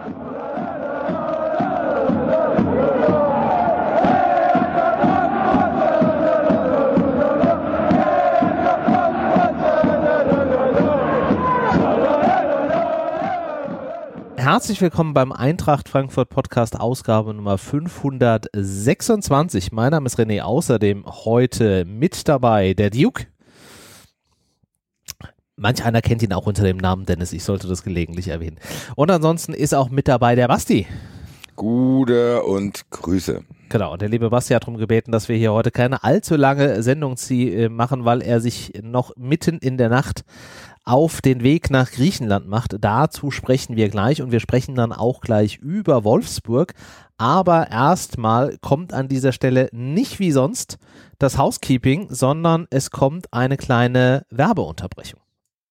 Herzlich willkommen beim Eintracht Frankfurt Podcast Ausgabe Nummer 526. Mein Name ist René, außerdem heute mit dabei der Duke. Manch einer kennt ihn auch unter dem Namen Dennis, ich sollte das gelegentlich erwähnen. Und ansonsten ist auch mit dabei der Basti. Gute und Grüße. Genau, und der liebe Basti hat darum gebeten, dass wir hier heute keine allzu lange Sendung machen, weil er sich noch mitten in der Nacht auf den Weg nach Griechenland macht. Dazu sprechen wir gleich und wir sprechen dann auch gleich über Wolfsburg. Aber erstmal kommt an dieser Stelle nicht wie sonst das Housekeeping, sondern es kommt eine kleine Werbeunterbrechung.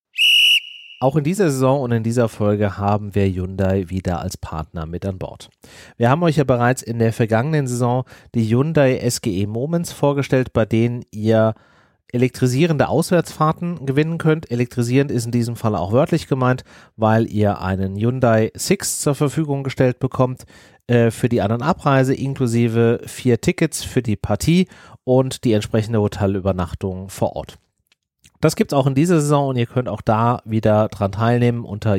Auch in dieser Saison und in dieser Folge haben wir Hyundai wieder als Partner mit an Bord. Wir haben euch ja bereits in der vergangenen Saison die Hyundai SGE Moments vorgestellt, bei denen ihr elektrisierende Auswärtsfahrten gewinnen könnt. Elektrisierend ist in diesem Fall auch wörtlich gemeint, weil ihr einen Hyundai Six zur Verfügung gestellt bekommt für die An- und Abreise inklusive 4 Tickets für die Partie und die entsprechende Hotelübernachtung vor Ort. Das gibt's auch in dieser Saison und ihr könnt auch da wieder dran teilnehmen unter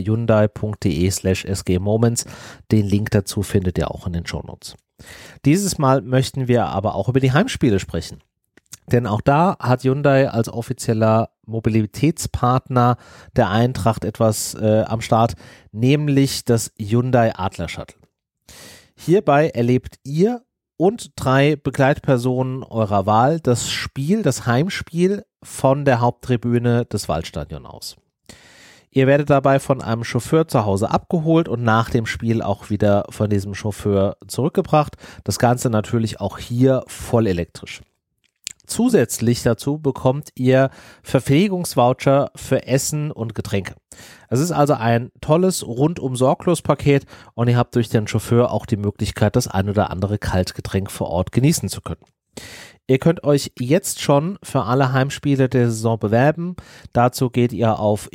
hyundai.de/sgmoments. Den Link dazu findet ihr auch in den Shownotes. Dieses Mal möchten wir aber auch über die Heimspiele sprechen. Denn auch da hat Hyundai als offizieller Mobilitätspartner der Eintracht etwas am Start, nämlich das Hyundai Adler Shuttle. Hierbei erlebt ihr und 3 Begleitpersonen eurer Wahl das Heimspiel von der Haupttribüne des Waldstadion aus. Ihr werdet dabei von einem Chauffeur zu Hause abgeholt und nach dem Spiel auch wieder von diesem Chauffeur zurückgebracht. Das Ganze natürlich auch hier voll elektrisch. Zusätzlich dazu bekommt ihr Verpflegungsvoucher für Essen und Getränke. Es ist also ein tolles Rundum-Sorglos-Paket und ihr habt durch den Chauffeur auch die Möglichkeit, das ein oder andere Kaltgetränk vor Ort genießen zu können. Ihr könnt euch jetzt schon für alle Heimspiele der Saison bewerben. Dazu geht ihr auf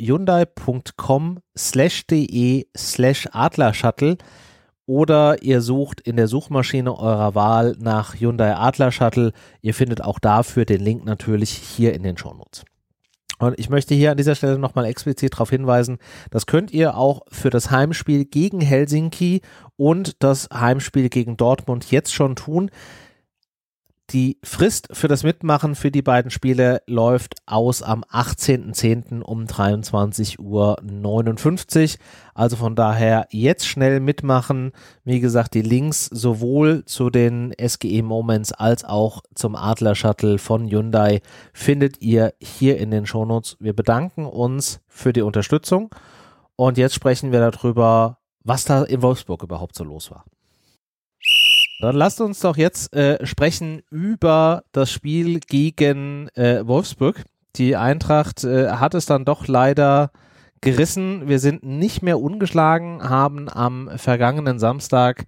hyundai.com/de/Adlershuttle oder ihr sucht in der Suchmaschine eurer Wahl nach Hyundai Adler Shuttle. Ihr findet auch dafür den Link natürlich hier in den Shownotes. Und ich möchte hier an dieser Stelle nochmal explizit darauf hinweisen, das könnt ihr auch für das Heimspiel gegen Helsinki und das Heimspiel gegen Dortmund jetzt schon tun. Die Frist für das Mitmachen für die beiden Spiele läuft aus am 18.10. um 23:59 Uhr. Also von daher jetzt schnell mitmachen. Wie gesagt, die Links sowohl zu den SGE Moments als auch zum Adler Shuttle von Hyundai findet ihr hier in den Shownotes. Wir bedanken uns für die Unterstützung und jetzt sprechen wir darüber, was da in Wolfsburg überhaupt so los war. Dann lasst uns doch jetzt sprechen über das Spiel gegen Wolfsburg. Die Eintracht hat es dann doch leider gerissen. Wir sind nicht mehr ungeschlagen, haben am vergangenen Samstag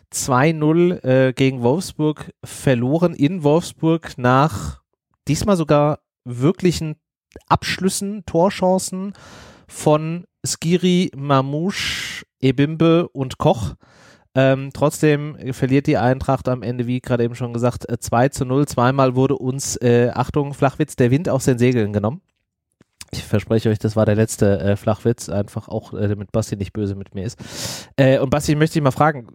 2-0 gegen Wolfsburg verloren in Wolfsburg nach diesmal sogar wirklichen Abschlüssen, Torchancen von Skiri, Mamouche, Ebimbe und Koch. Trotzdem verliert die Eintracht am Ende, wie gerade eben schon gesagt, 2-0. Zweimal wurde uns, Achtung, Flachwitz, der Wind aus den Segeln genommen. Ich verspreche euch, das war der letzte Flachwitz, einfach auch, damit Basti nicht böse mit mir ist. Und Basti, ich möchte dich mal fragen,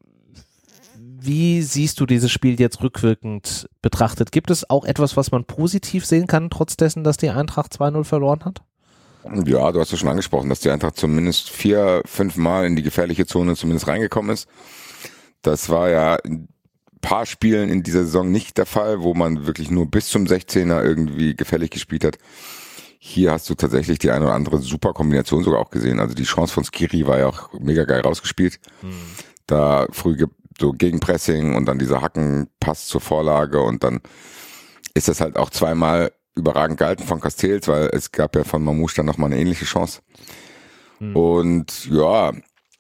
wie siehst du dieses Spiel jetzt rückwirkend betrachtet? Gibt es auch etwas, was man positiv sehen kann, trotz dessen, dass die Eintracht 2-0 verloren hat? Ja, du hast ja schon angesprochen, dass die Eintracht zumindest 4-5 Mal in die gefährliche Zone zumindest reingekommen ist. Das war ja in ein paar Spielen in dieser Saison nicht der Fall, wo man wirklich nur bis zum 16er irgendwie gefährlich gespielt hat. Hier hast du tatsächlich die eine oder andere super Kombination sogar auch gesehen. Also die Chance von Skiri war ja auch mega geil rausgespielt. Da früh so Gegenpressing und dann dieser Hackenpass zur Vorlage und dann ist das halt auch zweimal überragend gehalten von Castells, weil es gab ja von Mamouche dann nochmal eine ähnliche Chance. Und ja,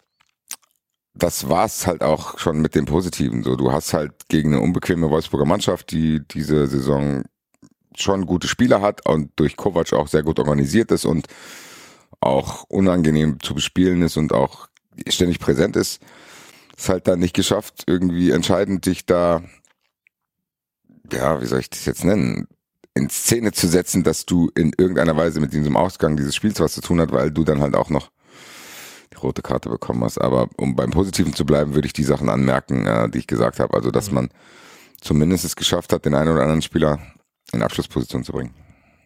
das war's halt auch schon mit dem Positiven. So, du hast halt gegen eine unbequeme Wolfsburger Mannschaft, die diese Saison schon gute Spieler hat und durch Kovac auch sehr gut organisiert ist und auch unangenehm zu bespielen ist und auch ständig präsent ist, es halt dann nicht geschafft, irgendwie entscheidend dich da, ja, wie soll ich das jetzt nennen, in Szene zu setzen, dass du in irgendeiner Weise mit diesem Ausgang dieses Spiels was zu tun hat, weil du dann halt auch noch die rote Karte bekommen hast. Aber um beim Positiven zu bleiben, würde ich die Sachen anmerken, die ich gesagt habe. Also, dass man zumindest es geschafft hat, den einen oder anderen Spieler in Abschlussposition zu bringen.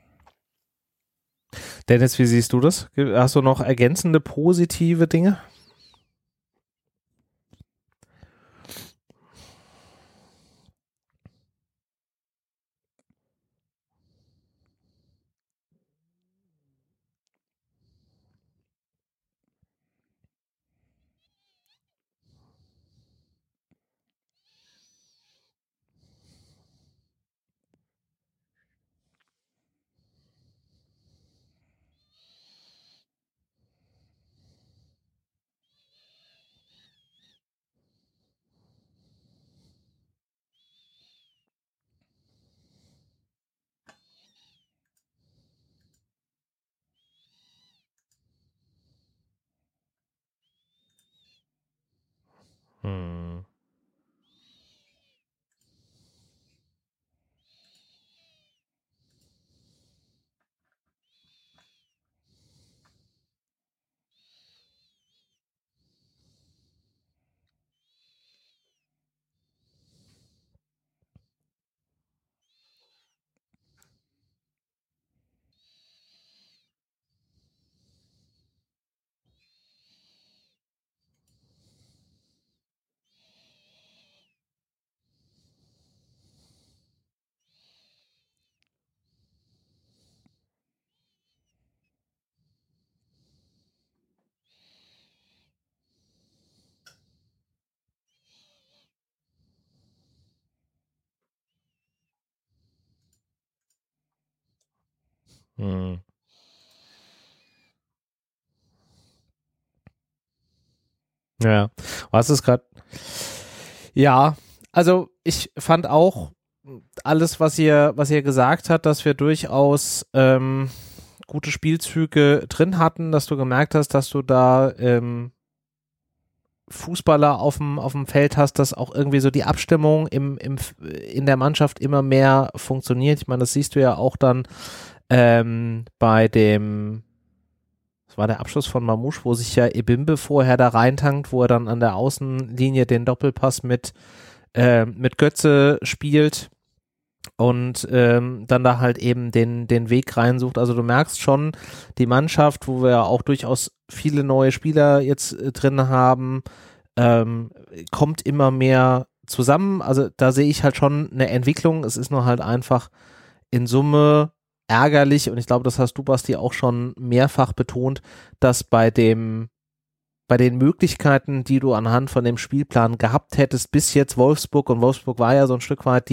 Dennis, wie siehst du das? Hast du noch ergänzende positive Dinge? Hm. Hm. Ja, was ist gerade? Ja, also ich fand auch alles, was ihr gesagt habt, dass wir durchaus gute Spielzüge drin hatten, dass du gemerkt hast, dass du da Fußballer auf dem Feld hast, dass auch irgendwie so die Abstimmung in der Mannschaft immer mehr funktioniert. Ich meine, das siehst du ja auch dann bei das war der Abschluss von Mamouche, wo sich ja Ebimbe vorher da reintankt, wo er dann an der Außenlinie den Doppelpass mit Götze spielt und dann da halt eben den Weg reinsucht. Also du merkst schon, die Mannschaft, wo wir ja auch durchaus viele neue Spieler jetzt drin haben, kommt immer mehr zusammen. Also da sehe ich halt schon eine Entwicklung. Es ist nur halt einfach in Summe ärgerlich und ich glaube, das hast du, Basti, auch schon mehrfach betont, dass bei den Möglichkeiten, die du anhand von dem Spielplan gehabt hättest, bis jetzt Wolfsburg, und Wolfsburg war ja so ein Stück weit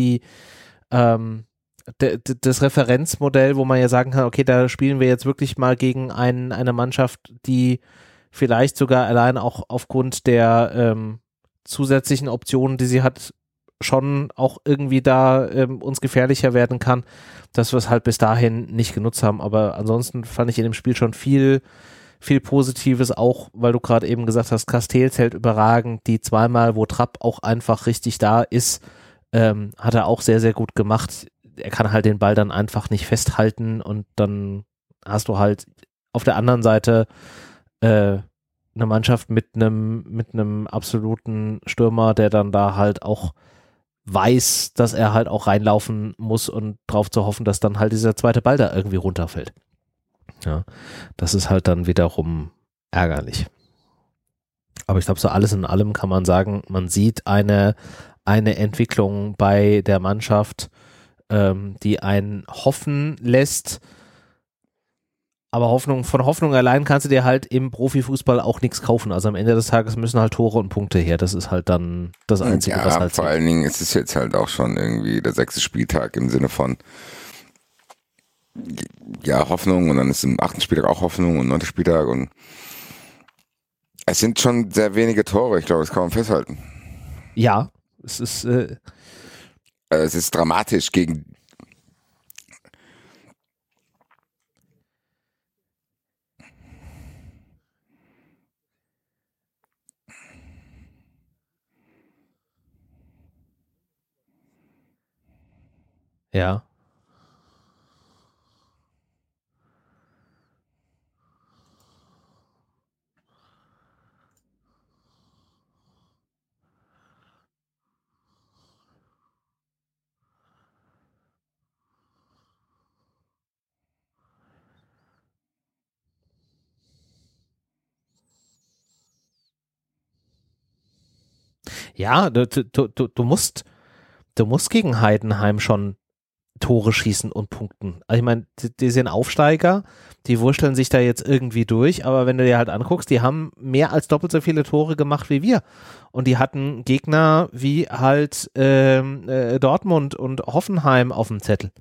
das Referenzmodell, wo man ja sagen kann, okay, da spielen wir jetzt wirklich mal gegen eine Mannschaft, die vielleicht sogar allein auch aufgrund der zusätzlichen Optionen, die sie hat, schon auch irgendwie da uns gefährlicher werden kann, dass wir es halt bis dahin nicht genutzt haben. Aber ansonsten fand ich in dem Spiel schon viel Positives, auch weil du gerade eben gesagt hast, Castells hält überragend, die zweimal, wo Trapp auch einfach richtig da ist, hat er auch sehr, sehr gut gemacht. Er kann halt den Ball dann einfach nicht festhalten und dann hast du halt auf der anderen Seite eine Mannschaft mit einem absoluten Stürmer, der dann da halt auch weiß, dass er halt auch reinlaufen muss und drauf zu hoffen, dass dann halt dieser zweite Ball da irgendwie runterfällt. Ja, das ist halt dann wiederum ärgerlich. Aber ich glaube, so alles in allem kann man sagen, man sieht eine Entwicklung bei der Mannschaft, die einen hoffen lässt. Aber von Hoffnung allein kannst du dir halt im Profifußball auch nichts kaufen. Also am Ende des Tages müssen halt Tore und Punkte her. Das ist halt dann das Einzige, Ja, was halt vor allen Dingen ist es jetzt halt auch schon irgendwie der 6. Spieltag im Sinne von ja, Hoffnung und dann ist im 8. Spieltag auch Hoffnung und 9. Spieltag und es sind schon sehr wenige Tore, ich glaube, das kann man festhalten. Ja, es ist Es ist dramatisch gegen Ja. Ja, du musst gegen Heidenheim schon Tore schießen und punkten. Also ich meine, die sind Aufsteiger, die wurschteln sich da jetzt irgendwie durch, aber wenn du dir halt anguckst, die haben mehr als doppelt so viele Tore gemacht wie wir. Und die hatten Gegner wie halt Dortmund und Hoffenheim auf dem Zettel,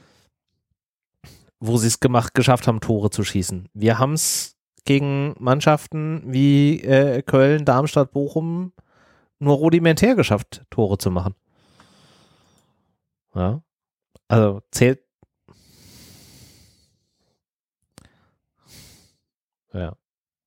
wo sie es geschafft haben, Tore zu schießen. Wir haben es gegen Mannschaften wie Köln, Darmstadt, Bochum nur rudimentär geschafft, Tore zu machen. Ja. Also zählt. Ja.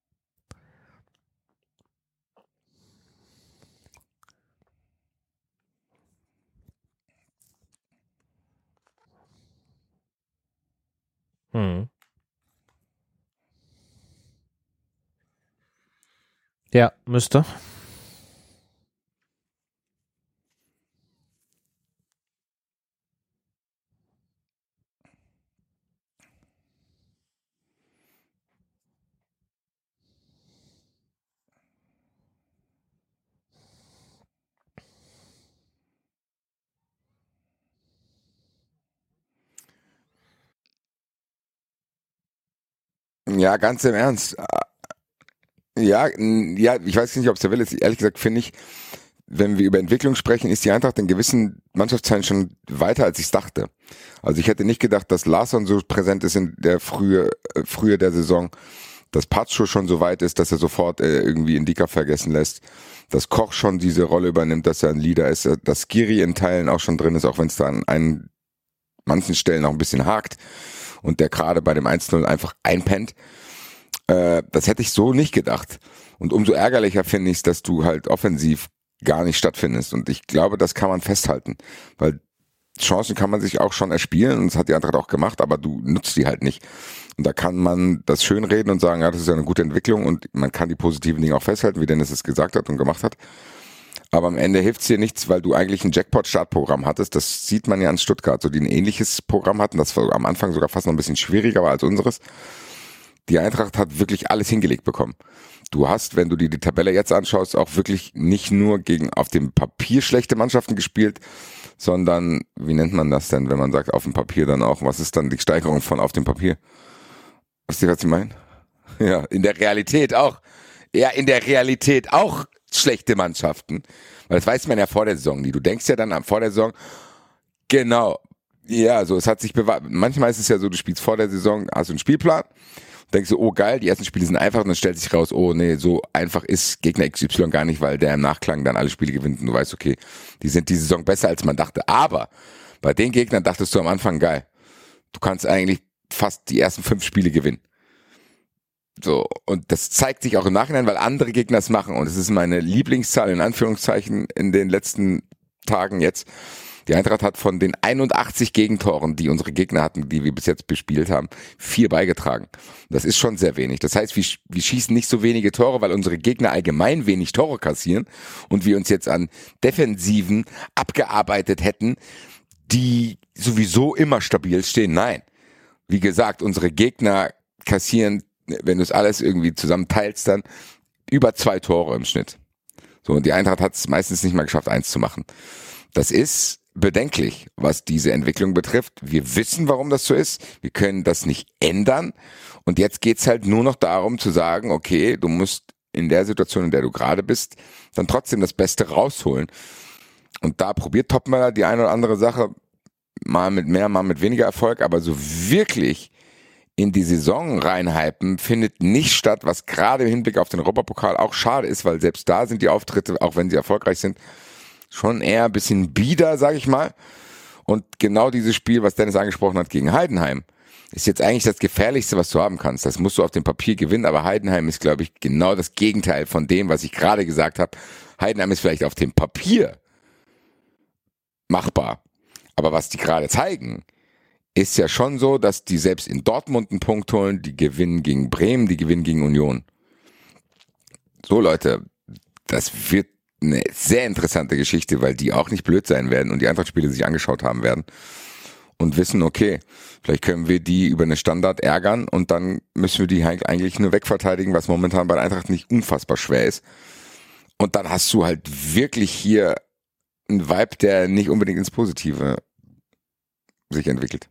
Ja, müsste. Ja, ganz im Ernst. Ja, ich weiß nicht, ob es der Wille ist. Ehrlich gesagt finde ich, wenn wir über Entwicklung sprechen, ist die Eintracht in gewissen Mannschaftsteilen schon weiter, als ich dachte. Also ich hätte nicht gedacht, dass Larsson so präsent ist in der Frühe der Saison, dass Pacho schon so weit ist, dass er sofort irgendwie Indika vergessen lässt, dass Koch schon diese Rolle übernimmt, dass er ein Leader ist, dass Skiri in Teilen auch schon drin ist, auch wenn es da an manchen Stellen auch ein bisschen hakt und der gerade bei dem 1-0 einfach einpennt. Das hätte ich so nicht gedacht. Und umso ärgerlicher finde ich es, dass du halt offensiv gar nicht stattfindest. Und ich glaube, das kann man festhalten. Weil Chancen kann man sich auch schon erspielen und das hat die Eintracht auch gemacht, aber du nutzt die halt nicht. Und da kann man das schönreden und sagen, ja, das ist ja eine gute Entwicklung und man kann die positiven Dinge auch festhalten, wie Dennis es gesagt hat und gemacht hat. Aber am Ende hilft es dir nichts, weil du eigentlich ein Jackpot-Startprogramm hattest. Das sieht man ja an Stuttgart, so die ein ähnliches Programm hatten, das am Anfang sogar fast noch ein bisschen schwieriger war als unseres. Die Eintracht hat wirklich alles hingelegt bekommen. Du hast, wenn du dir die Tabelle jetzt anschaust, auch wirklich nicht nur gegen auf dem Papier schlechte Mannschaften gespielt, sondern, wie nennt man das denn, wenn man sagt auf dem Papier dann auch, was ist dann die Steigerung von auf dem Papier? Wisst ihr, was ich meine? Ja, in der Realität auch. Ja, in der Realität auch schlechte Mannschaften. Weil das weiß man ja vor der Saison nie. Du denkst ja dann vor der Saison, genau, ja, so, es hat sich bewahrt. Manchmal ist es ja so, du spielst vor der Saison, hast du einen Spielplan, denkst du, oh geil, die ersten Spiele sind einfach und dann stellt sich raus, oh nee, so einfach ist Gegner XY gar nicht, weil der im Nachklang dann alle Spiele gewinnt und du weißt, okay, die sind die Saison besser als man dachte. Aber bei den Gegnern dachtest du am Anfang, geil, du kannst eigentlich fast die ersten 5 Spiele gewinnen. So, und das zeigt sich auch im Nachhinein, weil andere Gegner es machen und es ist meine Lieblingszahl in Anführungszeichen in den letzten Tagen jetzt. Die Eintracht hat von den 81 Gegentoren, die unsere Gegner hatten, die wir bis jetzt bespielt haben, 4 beigetragen. Das ist schon sehr wenig. Das heißt, wir schießen nicht so wenige Tore, weil unsere Gegner allgemein wenig Tore kassieren und wir uns jetzt an Defensiven abgearbeitet hätten, die sowieso immer stabil stehen. Nein. Wie gesagt, unsere Gegner kassieren, wenn du es alles irgendwie zusammenteilst, dann über 2 Tore im Schnitt. So, und die Eintracht hat es meistens nicht mal geschafft, 1 zu machen. Das ist bedenklich, was diese Entwicklung betrifft. Wir wissen, warum das so ist. Wir können das nicht ändern. Und jetzt geht's halt nur noch darum zu sagen, okay, du musst in der Situation, in der du gerade bist, dann trotzdem das Beste rausholen. Und da probiert Topmöller die eine oder andere Sache, mal mit mehr, mal mit weniger Erfolg, aber so wirklich in die Saison reinhypen findet nicht statt, was gerade im Hinblick auf den Europapokal auch schade ist, weil selbst da sind die Auftritte, auch wenn sie erfolgreich sind, schon eher ein bisschen bieder, sag ich mal. Und genau dieses Spiel, was Dennis angesprochen hat gegen Heidenheim, ist jetzt eigentlich das Gefährlichste, was du haben kannst. Das musst du auf dem Papier gewinnen, aber Heidenheim ist, glaube ich, genau das Gegenteil von dem, was ich gerade gesagt habe. Heidenheim ist vielleicht auf dem Papier machbar, Aber was die gerade zeigen, ist ja schon so, dass die selbst in Dortmund einen Punkt holen, die gewinnen gegen Bremen, die gewinnen gegen Union. So Leute, das wird eine sehr interessante Geschichte, weil die auch nicht blöd sein werden und die Eintracht-Spiele sich angeschaut haben werden und wissen, okay, vielleicht können wir die über eine Standard ärgern und dann müssen wir die eigentlich nur wegverteidigen, was momentan bei der Eintracht nicht unfassbar schwer ist. Und dann hast du halt wirklich hier einen Vibe, der nicht unbedingt ins Positive sich entwickelt.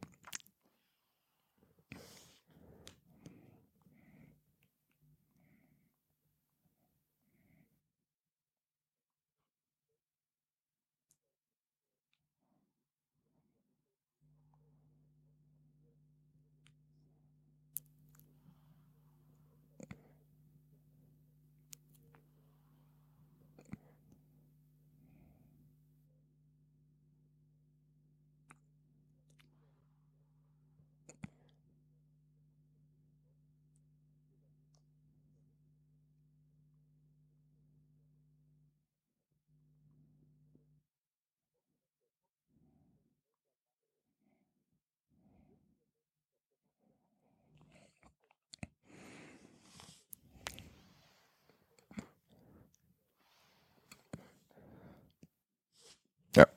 Ja.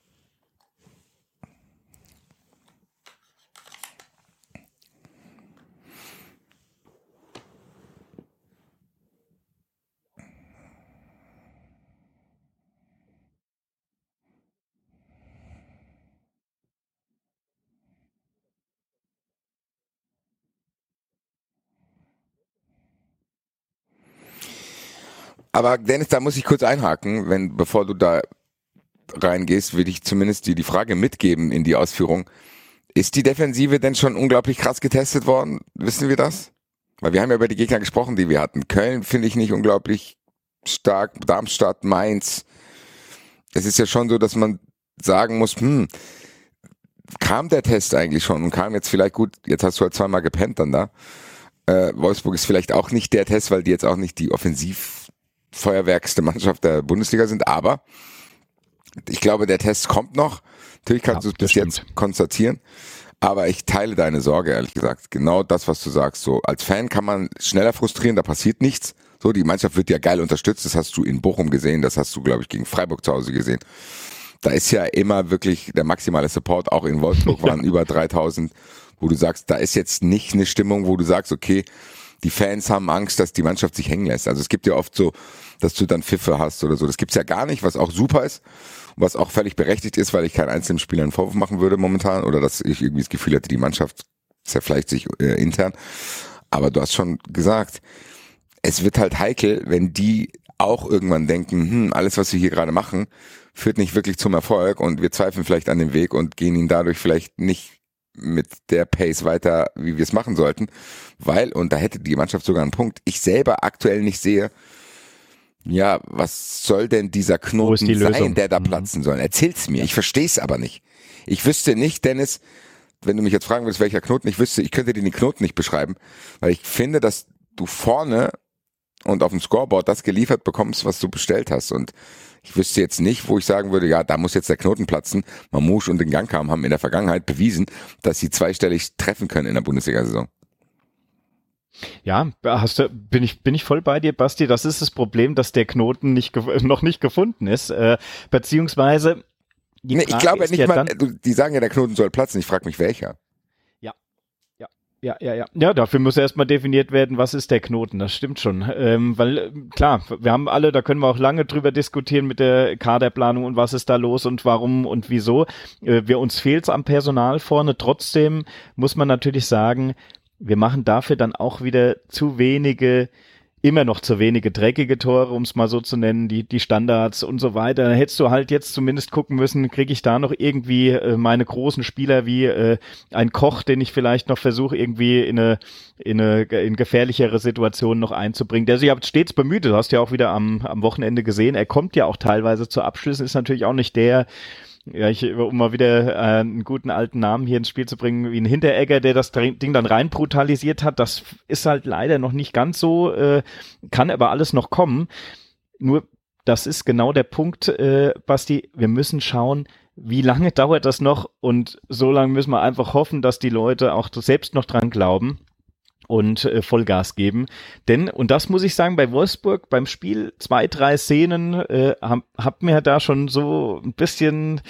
Aber Dennis, da muss ich kurz einhaken, bevor du da reingehst, will ich zumindest die Frage mitgeben in die Ausführung. Ist die Defensive denn schon unglaublich krass getestet worden? Wissen wir das? Weil wir haben ja über die Gegner gesprochen, die wir hatten. Köln finde ich nicht unglaublich stark, Darmstadt, Mainz. Es ist ja schon so, dass man sagen muss, kam der Test eigentlich schon und kam jetzt vielleicht gut, jetzt hast du halt zweimal gepennt dann da. Wolfsburg ist vielleicht auch nicht der Test, weil die jetzt auch nicht die offensivfeuerwerkste Mannschaft der Bundesliga sind, aber ich glaube, der Test kommt noch. Natürlich kannst du es bis jetzt konstatieren, aber ich teile deine Sorge, ehrlich gesagt. Genau das, was du sagst. So, als Fan kann man schneller frustrieren, da passiert nichts. So, die Mannschaft wird ja geil unterstützt, das hast du in Bochum gesehen, das hast du, glaube ich, gegen Freiburg zu Hause gesehen. Da ist ja immer wirklich der maximale Support, auch in Wolfsburg waren über 3000, wo du sagst, da ist jetzt nicht eine Stimmung, wo du sagst, okay, die Fans haben Angst, dass die Mannschaft sich hängen lässt. Also es gibt ja oft so, dass du dann Pfiffe hast oder so. Das gibt's ja gar nicht, was auch super ist, was auch völlig berechtigt ist, weil ich keinen einzelnen Spieler einen Vorwurf machen würde momentan oder dass ich irgendwie das Gefühl hätte, die Mannschaft zerfleischt sich intern. Aber du hast schon gesagt, es wird halt heikel, wenn die auch irgendwann denken, alles, was wir hier gerade machen, führt nicht wirklich zum Erfolg und wir zweifeln vielleicht an dem Weg und gehen ihn dadurch vielleicht nicht mit der Pace weiter, wie wir es machen sollten, weil, und da hätte die Mannschaft sogar einen Punkt, ich selber aktuell nicht sehe, ja, was soll denn dieser Knoten sein, der da platzen soll? Erzähl's mir, ich verstehe es aber nicht. Ich wüsste nicht, Dennis, wenn du mich jetzt fragen würdest, welcher Knoten, ich könnte dir den Knoten nicht beschreiben, weil ich finde, dass du vorne und auf dem Scoreboard das geliefert bekommst, was du bestellt hast. Und ich wüsste jetzt nicht, wo ich sagen würde, ja, da muss jetzt der Knoten platzen. Mamouche und den Gangkam haben in der Vergangenheit bewiesen, dass sie zweistellig treffen können in der Bundesliga-Saison. Ja, bin ich voll bei dir, Basti. Das ist das Problem, dass der Knoten noch nicht gefunden ist, beziehungsweise ich glaube nicht mal, die sagen ja, der Knoten soll platzen. Ich frage mich, welcher. Ja, dafür muss erstmal definiert werden, was ist der Knoten, das stimmt schon. Weil, klar, wir haben alle, da können wir auch lange drüber diskutieren mit der Kaderplanung und was ist da los und warum und wieso. Uns fehlt's am Personal vorne, trotzdem muss man natürlich sagen, wir machen dafür dann auch wieder immer noch zu wenige dreckige Tore, um es mal so zu nennen, die Standards und so weiter. Da hättest du halt jetzt zumindest gucken müssen, kriege ich da noch irgendwie meine großen Spieler wie ein Koch, den ich vielleicht noch versuche, irgendwie in gefährlichere Situationen noch einzubringen. Der sich aber stets bemüht, du hast ja auch wieder am Wochenende gesehen, er kommt ja auch teilweise zu Abschlüssen, ist natürlich auch nicht um mal wieder einen guten alten Namen hier ins Spiel zu bringen, wie ein Hinteregger, der das Ding dann rein brutalisiert hat. Das ist halt leider noch nicht ganz so, kann aber alles noch kommen. Nur, das ist genau der Punkt, Basti, wir müssen schauen, wie lange dauert das noch? Und so lange müssen wir einfach hoffen, dass die Leute auch selbst noch dran glauben und Vollgas geben. Denn, und das muss ich sagen, bei Wolfsburg beim Spiel 2, 3 Szenen hab mir da schon so ein bisschen,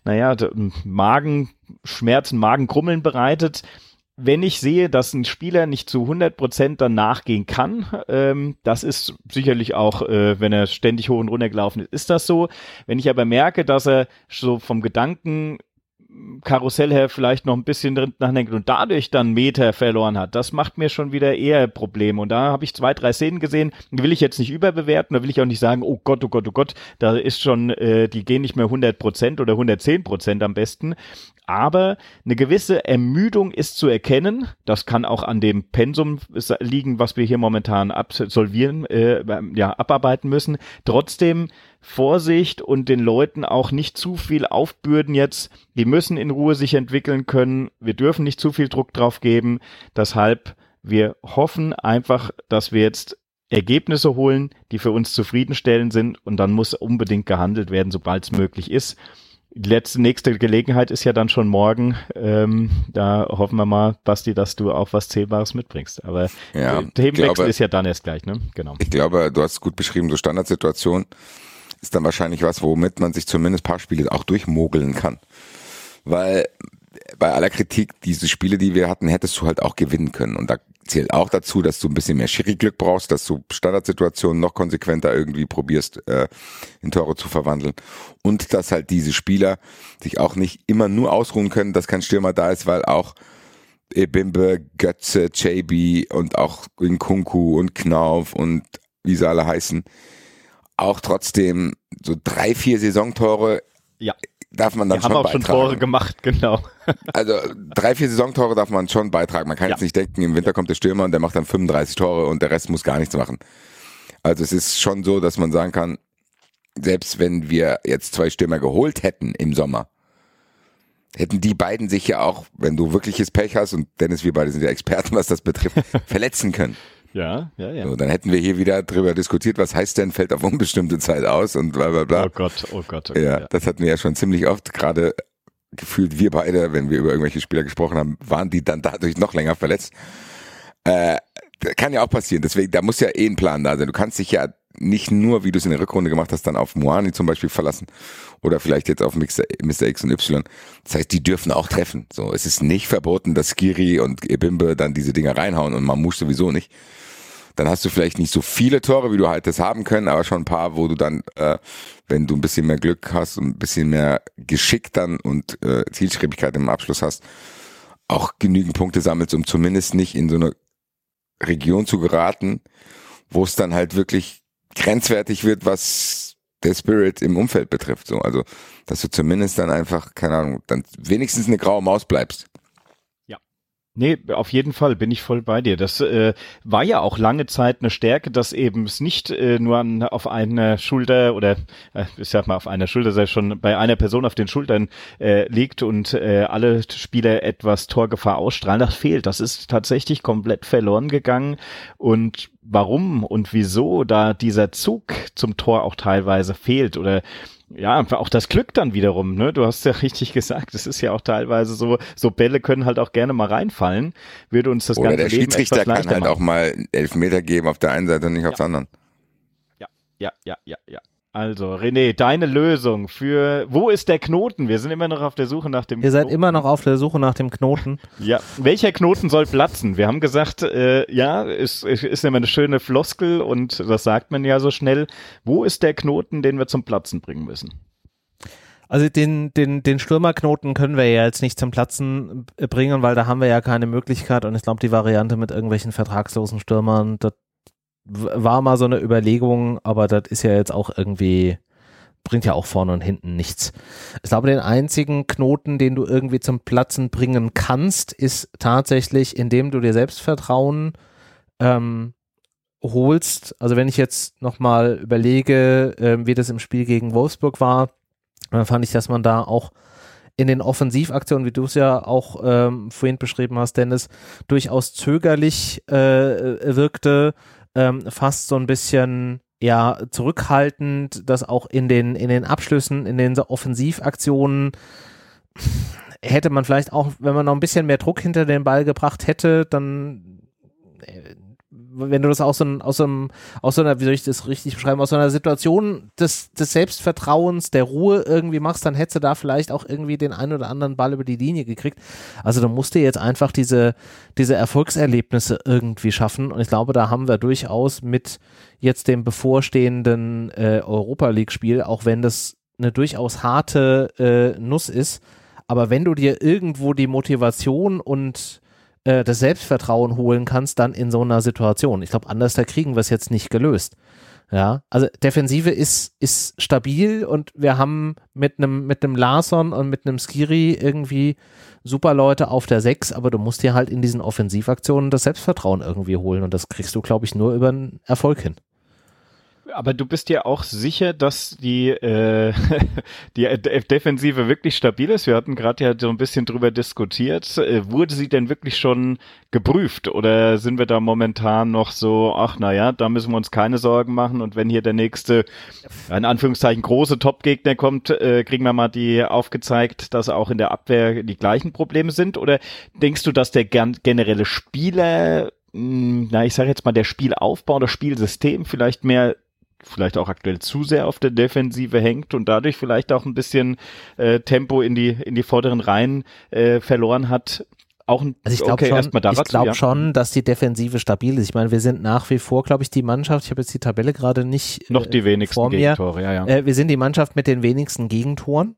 Magenschmerzen, Magenkrummeln bereitet. Wenn ich sehe, dass ein Spieler nicht zu 100% dann nachgehen kann, das ist sicherlich auch, wenn er ständig hoch und runter gelaufen ist das so. Wenn ich aber merke, dass er so vom Gedankenkarussell her vielleicht noch ein bisschen drin nachdenkt und dadurch dann Meter verloren hat, das macht mir schon wieder eher Probleme. Und da habe ich 2, 3 Szenen gesehen, die will ich jetzt nicht überbewerten, da will ich auch nicht sagen, oh Gott, da ist schon, die gehen nicht mehr 100% oder 110% am besten. Aber eine gewisse Ermüdung ist zu erkennen. Das kann auch an dem Pensum liegen, was wir hier momentan abarbeiten müssen. Trotzdem Vorsicht und den Leuten auch nicht zu viel aufbürden jetzt. Die müssen in Ruhe sich entwickeln können. Wir dürfen nicht zu viel Druck drauf geben. Deshalb, wir hoffen einfach, dass wir jetzt Ergebnisse holen, die für uns zufriedenstellend sind. Und dann muss unbedingt gehandelt werden, sobald es möglich ist. Die nächste Gelegenheit ist ja dann schon morgen. Da hoffen wir mal, Basti, dass du auch was Zählbares mitbringst. Aber ja, der Themenwechsel ist ja dann erst gleich, ne? Genau. Ich glaube, du hast es gut beschrieben, so Standardsituation ist dann wahrscheinlich was, womit man sich zumindest ein paar Spiele auch durchmogeln kann. Weil bei aller Kritik, diese Spiele, die wir hatten, hättest du halt auch gewinnen können. Und da zählt auch dazu, dass du ein bisschen mehr Schiri-Glück brauchst, dass du Standardsituationen noch konsequenter irgendwie probierst, in Tore zu verwandeln. Und dass halt diese Spieler sich auch nicht immer nur ausruhen können, dass kein Stürmer da ist, weil auch Ebimbe, Götze, JB und auch Nkunku und Knauf und wie sie alle heißen, auch trotzdem so 3, 4 Saisontore darf man dann schon beitragen. Wir haben auch schon Tore gemacht, genau. Also 3, 4 Saisontore darf man schon beitragen. Man kann jetzt nicht denken, im Winter kommt der Stürmer und der macht dann 35 Tore und der Rest muss gar nichts machen. Also es ist schon so, dass man sagen kann, selbst wenn wir jetzt 2 Stürmer geholt hätten im Sommer, hätten die beiden sich ja auch, wenn du wirkliches Pech hast, und Dennis, wir beide sind ja Experten, was das betrifft, verletzen können. Ja. So, dann hätten wir hier wieder drüber diskutiert, was heißt denn, fällt auf unbestimmte Zeit aus und bla bla bla. Oh Gott. Ja, das hatten wir ja schon ziemlich oft, gerade gefühlt wir beide, wenn wir über irgendwelche Spieler gesprochen haben, waren die dann dadurch noch länger verletzt. Kann ja auch passieren, deswegen, da muss ja ein Plan da sein. Du kannst dich ja nicht nur, wie du es in der Rückrunde gemacht hast, dann auf Muani zum Beispiel verlassen oder vielleicht jetzt auf Mr. X und Y. Das heißt, die dürfen auch treffen. So, es ist nicht verboten, dass Skiri und Ebimbe dann diese Dinger reinhauen und Mamouche sowieso nicht. Dann hast du vielleicht nicht so viele Tore, wie du halt das haben können, aber schon ein paar, wo du dann, wenn du ein bisschen mehr Glück hast und ein bisschen mehr Geschick dann und Zielstrebigkeit im Abschluss hast, auch genügend Punkte sammelst, um zumindest nicht in so eine Region zu geraten, wo es dann halt wirklich grenzwertig wird, was der Spirit im Umfeld betrifft. So, also, dass du zumindest dann einfach, keine Ahnung, dann wenigstens eine graue Maus bleibst. Nee, auf jeden Fall bin ich voll bei dir. Das war ja auch lange Zeit eine Stärke, dass eben es nicht nur auf einer Schulter oder ich sag mal auf einer Schulter, sei schon bei einer Person auf den Schultern liegt und alle Spieler etwas Torgefahr ausstrahlen. Das fehlt. Das ist tatsächlich komplett verloren gegangen. Und warum und wieso da dieser Zug zum Tor auch teilweise fehlt oder ja, auch das Glück dann wiederum, ne? Du hast ja richtig gesagt, es ist ja auch teilweise so Bälle können halt auch gerne mal reinfallen, würde uns das oder ganze Leben etwas leichter machen. Oder der Schiedsrichter kann halt auch mal Elfmeter geben auf der einen Seite und nicht auf der anderen. Ja. Also, René, deine Lösung für, wo ist der Knoten? Wir sind immer noch auf der Suche nach dem Knoten. Ihr seid immer noch auf der Suche nach dem Knoten. Ja, welcher Knoten soll platzen? Wir haben gesagt, ist immer eine schöne Floskel und das sagt man ja so schnell. Wo ist der Knoten, den wir zum Platzen bringen müssen? Also den Stürmerknoten können wir ja jetzt nicht zum Platzen bringen, weil da haben wir ja keine Möglichkeit und ich glaube, die Variante mit irgendwelchen vertragslosen Stürmern, das war mal so eine Überlegung, aber das ist ja jetzt auch irgendwie, bringt ja auch vorne und hinten nichts. Ich glaube, den einzigen Knoten, den du irgendwie zum Platzen bringen kannst, ist tatsächlich, indem du dir Selbstvertrauen holst. Also wenn ich jetzt nochmal überlege, wie das im Spiel gegen Wolfsburg war, dann fand ich, dass man da auch in den Offensivaktionen, wie du es ja auch vorhin beschrieben hast, Dennis, durchaus zögerlich wirkte, fast so ein bisschen eher zurückhaltend, dass auch in den Abschlüssen, in den Offensivaktionen hätte man vielleicht auch, wenn man noch ein bisschen mehr Druck hinter den Ball gebracht hätte, dann wenn du das aus so einer, wie soll ich das richtig beschreiben, aus so einer Situation des Selbstvertrauens, der Ruhe irgendwie machst, dann hättest du da vielleicht auch irgendwie den einen oder anderen Ball über die Linie gekriegt. Also du musst dir jetzt einfach diese Erfolgserlebnisse irgendwie schaffen und ich glaube, da haben wir durchaus mit jetzt dem bevorstehenden Europa-League-Spiel, auch wenn das eine durchaus harte Nuss ist, aber wenn du dir irgendwo die Motivation und das Selbstvertrauen holen kannst, dann in so einer Situation. Ich glaube, anders da kriegen wir es jetzt nicht gelöst. Ja, also Defensive ist stabil und wir haben mit einem Larsson und mit einem Skiri irgendwie super Leute auf der 6, aber du musst dir halt in diesen Offensivaktionen das Selbstvertrauen irgendwie holen und das kriegst du, glaube ich, nur über einen Erfolg hin. Aber du bist ja auch sicher, dass die Defensive wirklich stabil ist. Wir hatten gerade ja so ein bisschen drüber diskutiert. Wurde sie denn wirklich schon geprüft oder sind wir da momentan noch so, ach naja, da müssen wir uns keine Sorgen machen und wenn hier der nächste, in Anführungszeichen, große Top-Gegner kommt, kriegen wir mal die aufgezeigt, dass auch in der Abwehr die gleichen Probleme sind? Oder denkst du, dass der generelle Spieler, ich sage jetzt mal der Spielaufbau, das Spielsystem vielleicht auch aktuell zu sehr auf der Defensive hängt und dadurch vielleicht auch ein bisschen Tempo in die vorderen Reihen verloren hat? Auch ich glaube schon, dass die Defensive stabil ist. Ich meine, wir sind nach wie vor, glaube ich, die Mannschaft, ich habe jetzt die Tabelle gerade nicht noch die wenigsten vor mir. Gegentore, ja. Wir sind die Mannschaft mit den wenigsten Gegentoren.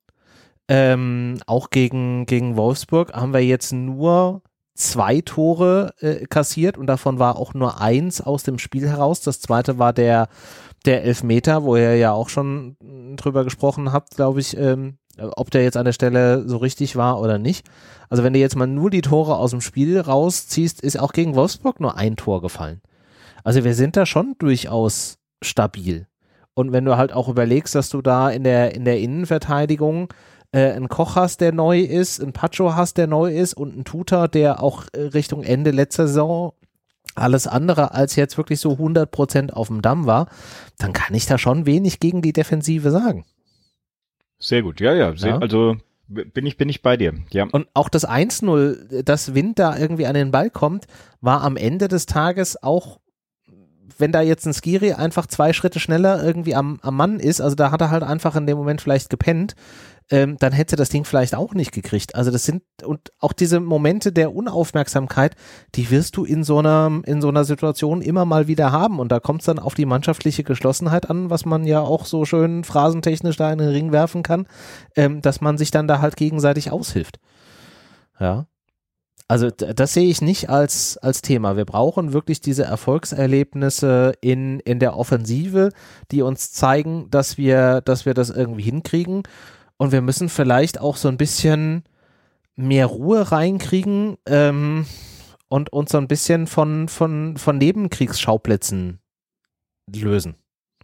Auch gegen Wolfsburg haben wir jetzt nur 2 Tore kassiert und davon war auch nur 1 aus dem Spiel heraus. Das zweite war der Elfmeter, wo ihr ja auch schon drüber gesprochen habt, glaube ich, ob der jetzt an der Stelle so richtig war oder nicht. Also wenn du jetzt mal nur die Tore aus dem Spiel rausziehst, ist auch gegen Wolfsburg nur 1 Tor gefallen. Also wir sind da schon durchaus stabil. Und wenn du halt auch überlegst, dass du da in der Innenverteidigung einen Koch hast, der neu ist, einen Pacho hast, der neu ist und einen Tuta, der auch Richtung Ende letzter Saison alles andere als jetzt wirklich so 100% auf dem Damm war, dann kann ich da schon wenig gegen die Defensive sagen. Sehr gut, ja. Also bin ich bei dir, ja. Und auch das 1-0, dass Wind da irgendwie an den Ball kommt, war am Ende des Tages auch, wenn da jetzt ein Skiri einfach 2 Schritte schneller irgendwie am Mann ist, also da hat er halt einfach in dem Moment vielleicht gepennt, dann hätte das Ding vielleicht auch nicht gekriegt. Also das sind, und auch diese Momente der Unaufmerksamkeit, die wirst du in so einer Situation immer mal wieder haben und da kommt es dann auf die mannschaftliche Geschlossenheit an, was man ja auch so schön phrasentechnisch da in den Ring werfen kann, dass man sich dann da halt gegenseitig aushilft. Ja. Also das sehe ich nicht als Thema. Wir brauchen wirklich diese Erfolgserlebnisse in der Offensive, die uns zeigen, dass wir das irgendwie hinkriegen. Und wir müssen vielleicht auch so ein bisschen mehr Ruhe reinkriegen und uns so ein bisschen von Nebenkriegsschauplätzen lösen.